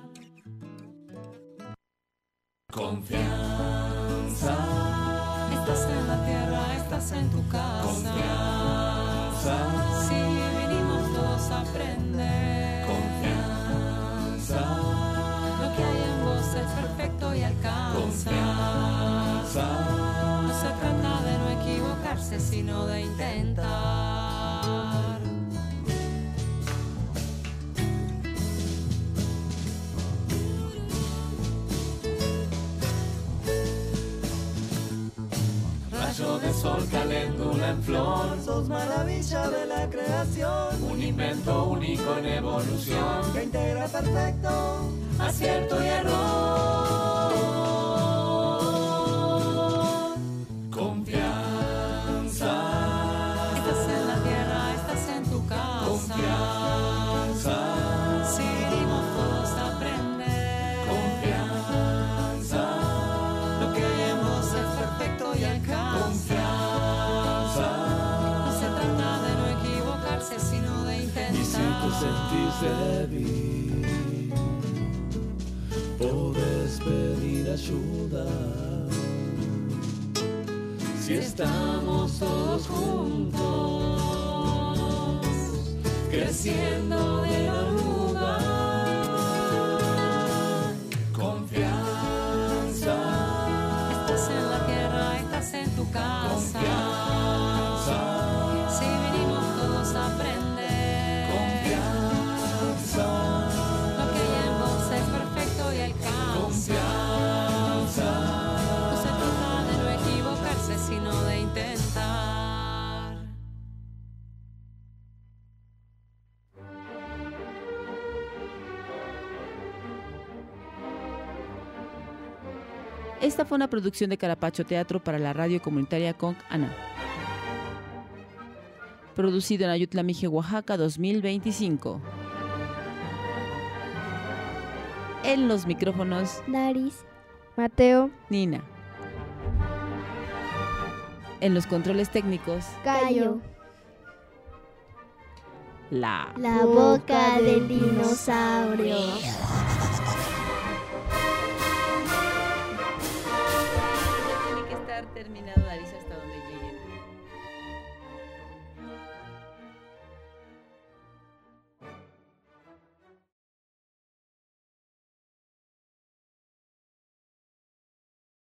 Confianza. Estás en la tierra, estás en tu casa. Confianza. Si vinimos todos a aprender. Confianza. Es perfecto y alcanza. Confianza. No se trata de no equivocarse, sino de intentar. Rayo de sol, caléndula en flor, sos maravilla de la creación, un invento único en evolución que integra perfecto acierto y error. Confianza. Estás en la tierra, estás en tu casa. Confianza. Si vinimos todos a aprender. Confianza. Lo que vemos es
sentís débil, podés pedir ayuda. Si estamos todos juntos, creciendo de la arruga, confianza.
Estás en la tierra, estás en tu casa.
Confianza.
Si vinimos todos a aprender.
Confianza.
Lo que hay en vos es perfecto y alcanza.
Confianza.
No se trata de no equivocarse, sino de intentar.
Esta fue una producción de Carapacho Teatro para la radio comunitaria Conc Ana. Producido en Ayutla Mije, Oaxaca, dos mil veinticinco. En los micrófonos,
Daris,
Mateo,
Nina. En los controles técnicos,
Cayo.
la,
la boca del dinosaurio.